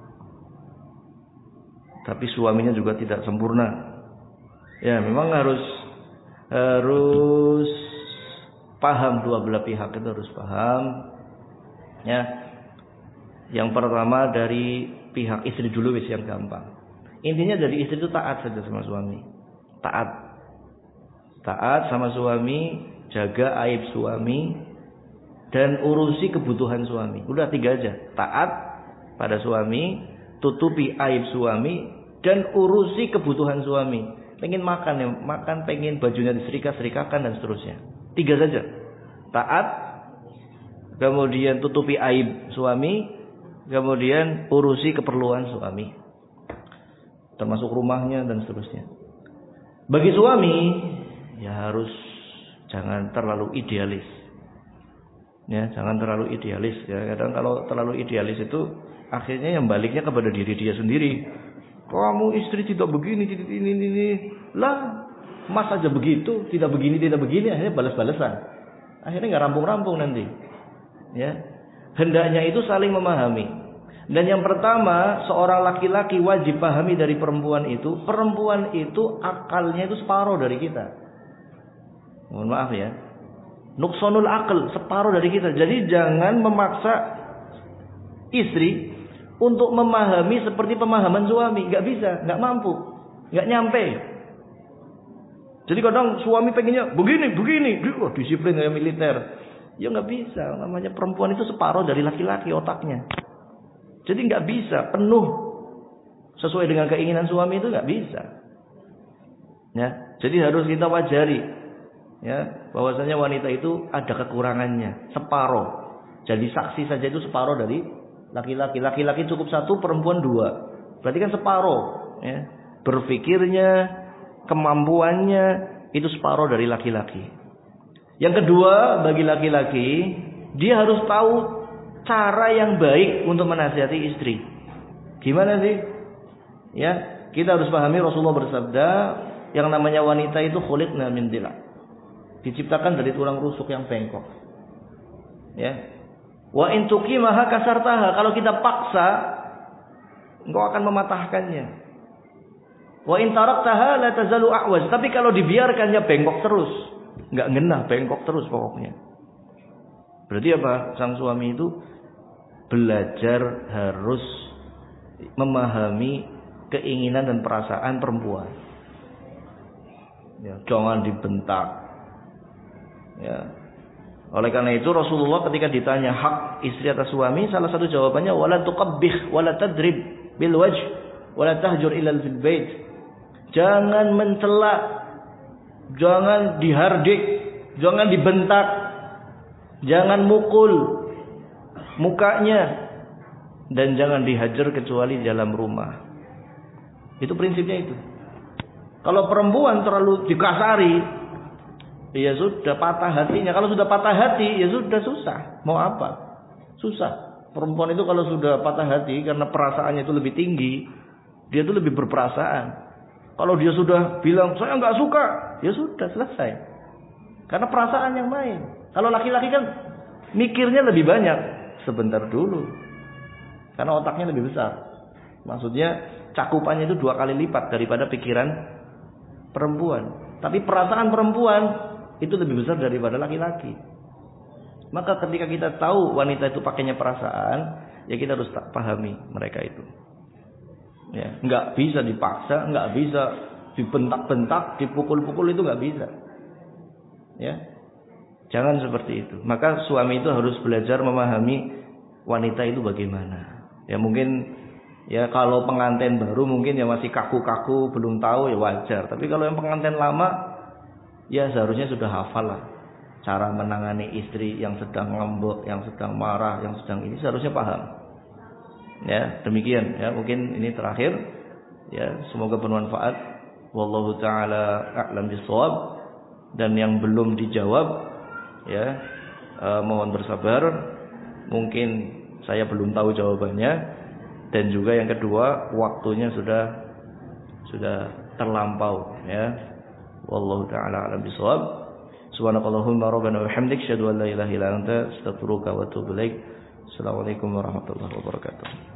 Tapi suaminya juga tidak sempurna. Ya, memang harus paham, dua belah pihak itu harus paham. Ya. Yang pertama dari pihak istri dulu wis yang gampang. Intinya dari istri itu taat saja sama suami. Taat sama suami, jaga aib suami dan urusi kebutuhan suami. Udah 3 aja. Taat pada suami, tutupi aib suami, dan urusi kebutuhan suami. Pengen makan ya, makan, pengen bajunya diserika-serikakan dan seterusnya. 3 saja. Taat, kemudian tutupi aib suami, kemudian urusi keperluan suami. Termasuk rumahnya dan seterusnya. Bagi suami, ya harus jangan terlalu idealis. Ya, jangan terlalu idealis ya. Kadang kalau terlalu idealis itu akhirnya yang baliknya kepada diri dia sendiri. Kamu istri tidak begini, ini. Lah, mas aja begitu, tidak begini, akhirnya balas-balasan. Akhirnya nggak rampung-rampung nanti. Ya. Hendaknya itu saling memahami. Dan yang pertama, seorang laki-laki wajib pahami dari perempuan itu akalnya itu separuh dari kita. Mohon maaf ya. Nuksonul akal, separuh dari kita. Jadi jangan memaksa istri untuk memahami seperti pemahaman suami. Gak bisa, gak mampu, gak nyampe. Jadi kadang suami pengennya begini, wah disiplin kayak militer. Ya gak bisa, namanya perempuan itu separuh dari laki-laki otaknya. Jadi gak bisa penuh sesuai dengan keinginan suami itu gak bisa. Ya, jadi harus kita wajari. Ya, bahwasanya wanita itu ada kekurangannya, separuh. Jadi saksi saja itu separuh dari laki-laki. Laki-laki cukup 1, perempuan 2. Berarti kan separuh. Ya. Berpikirnya, kemampuannya itu separuh dari laki-laki. Yang kedua, bagi laki-laki, dia harus tahu cara yang baik untuk menasihati istri. Gimana sih? Ya, kita harus pahami Rasulullah bersabda, yang namanya wanita itu khuliqna min dila'. Diciptakan dari tulang rusuk yang bengkok. Ya. Wa in tuqimaha kasartaha. Kalau kita paksa, engkau akan mematahkannya. Wa in taraktaha la tazalu a'waj. Tapi kalau dibiarkannya bengkok terus, enggak ngenah, bengkok terus pokoknya. Berarti apa? Sang suami itu belajar harus memahami keinginan dan perasaan perempuan. Ya, jangan dibentak. Ya. Oleh karena itu Rasulullah ketika ditanya hak istri atas suami, salah satu jawabannya wala tuqabbih wala tadrib bil wajh wala tahjur illa fil bait. Jangan mencela, jangan dihardik, jangan dibentak, jangan mukul mukanya, dan jangan dihajar kecuali di dalam rumah. Itu prinsipnya itu. Kalau perempuan terlalu dikasari, ya sudah patah hatinya. Kalau sudah patah hati, ya sudah susah. Mau apa? Susah. Perempuan itu kalau sudah patah hati karena perasaannya itu lebih tinggi, dia itu lebih berperasaan. Kalau dia sudah bilang saya nggak suka, ya sudah selesai. Karena perasaan yang main. Kalau laki-laki kan mikirnya lebih banyak. Sebentar dulu. Karena otaknya lebih besar. Maksudnya cakupannya itu 2 kali lipat daripada pikiran perempuan. Tapi perasaan perempuan itu lebih besar daripada laki-laki. Maka ketika kita tahu wanita itu pakainya perasaan, ya kita harus pahami mereka itu. Ya, nggak bisa dipaksa, nggak bisa dibentak-bentak, dipukul-pukul, itu nggak bisa. Ya, jangan seperti itu. Maka suami itu harus belajar memahami wanita itu bagaimana. Ya mungkin ya kalau pengantin baru mungkin ya masih kaku-kaku, belum tahu, ya wajar. Tapi kalau yang pengantin lama, ya seharusnya sudah hafal lah cara menangani istri yang sedang ngambek, yang sedang marah, yang sedang ini, seharusnya paham. Ya, demikian ya, mungkin ini terakhir. Ya, semoga bermanfaat. Wallahu taala a'lam bishawab. Dan yang belum dijawab ya, mohon bersabar. Mungkin saya belum tahu jawabannya, dan juga yang kedua waktunya sudah terlampau ya. Wallahu taala a'lam bishawab. Subhanakallahumma rabbana wa bihamdik asyhadu an la ilaha illa anta astaghfiruka wa atubu ilaik. Assalamualaikum warahmatullahi wabarakatuh.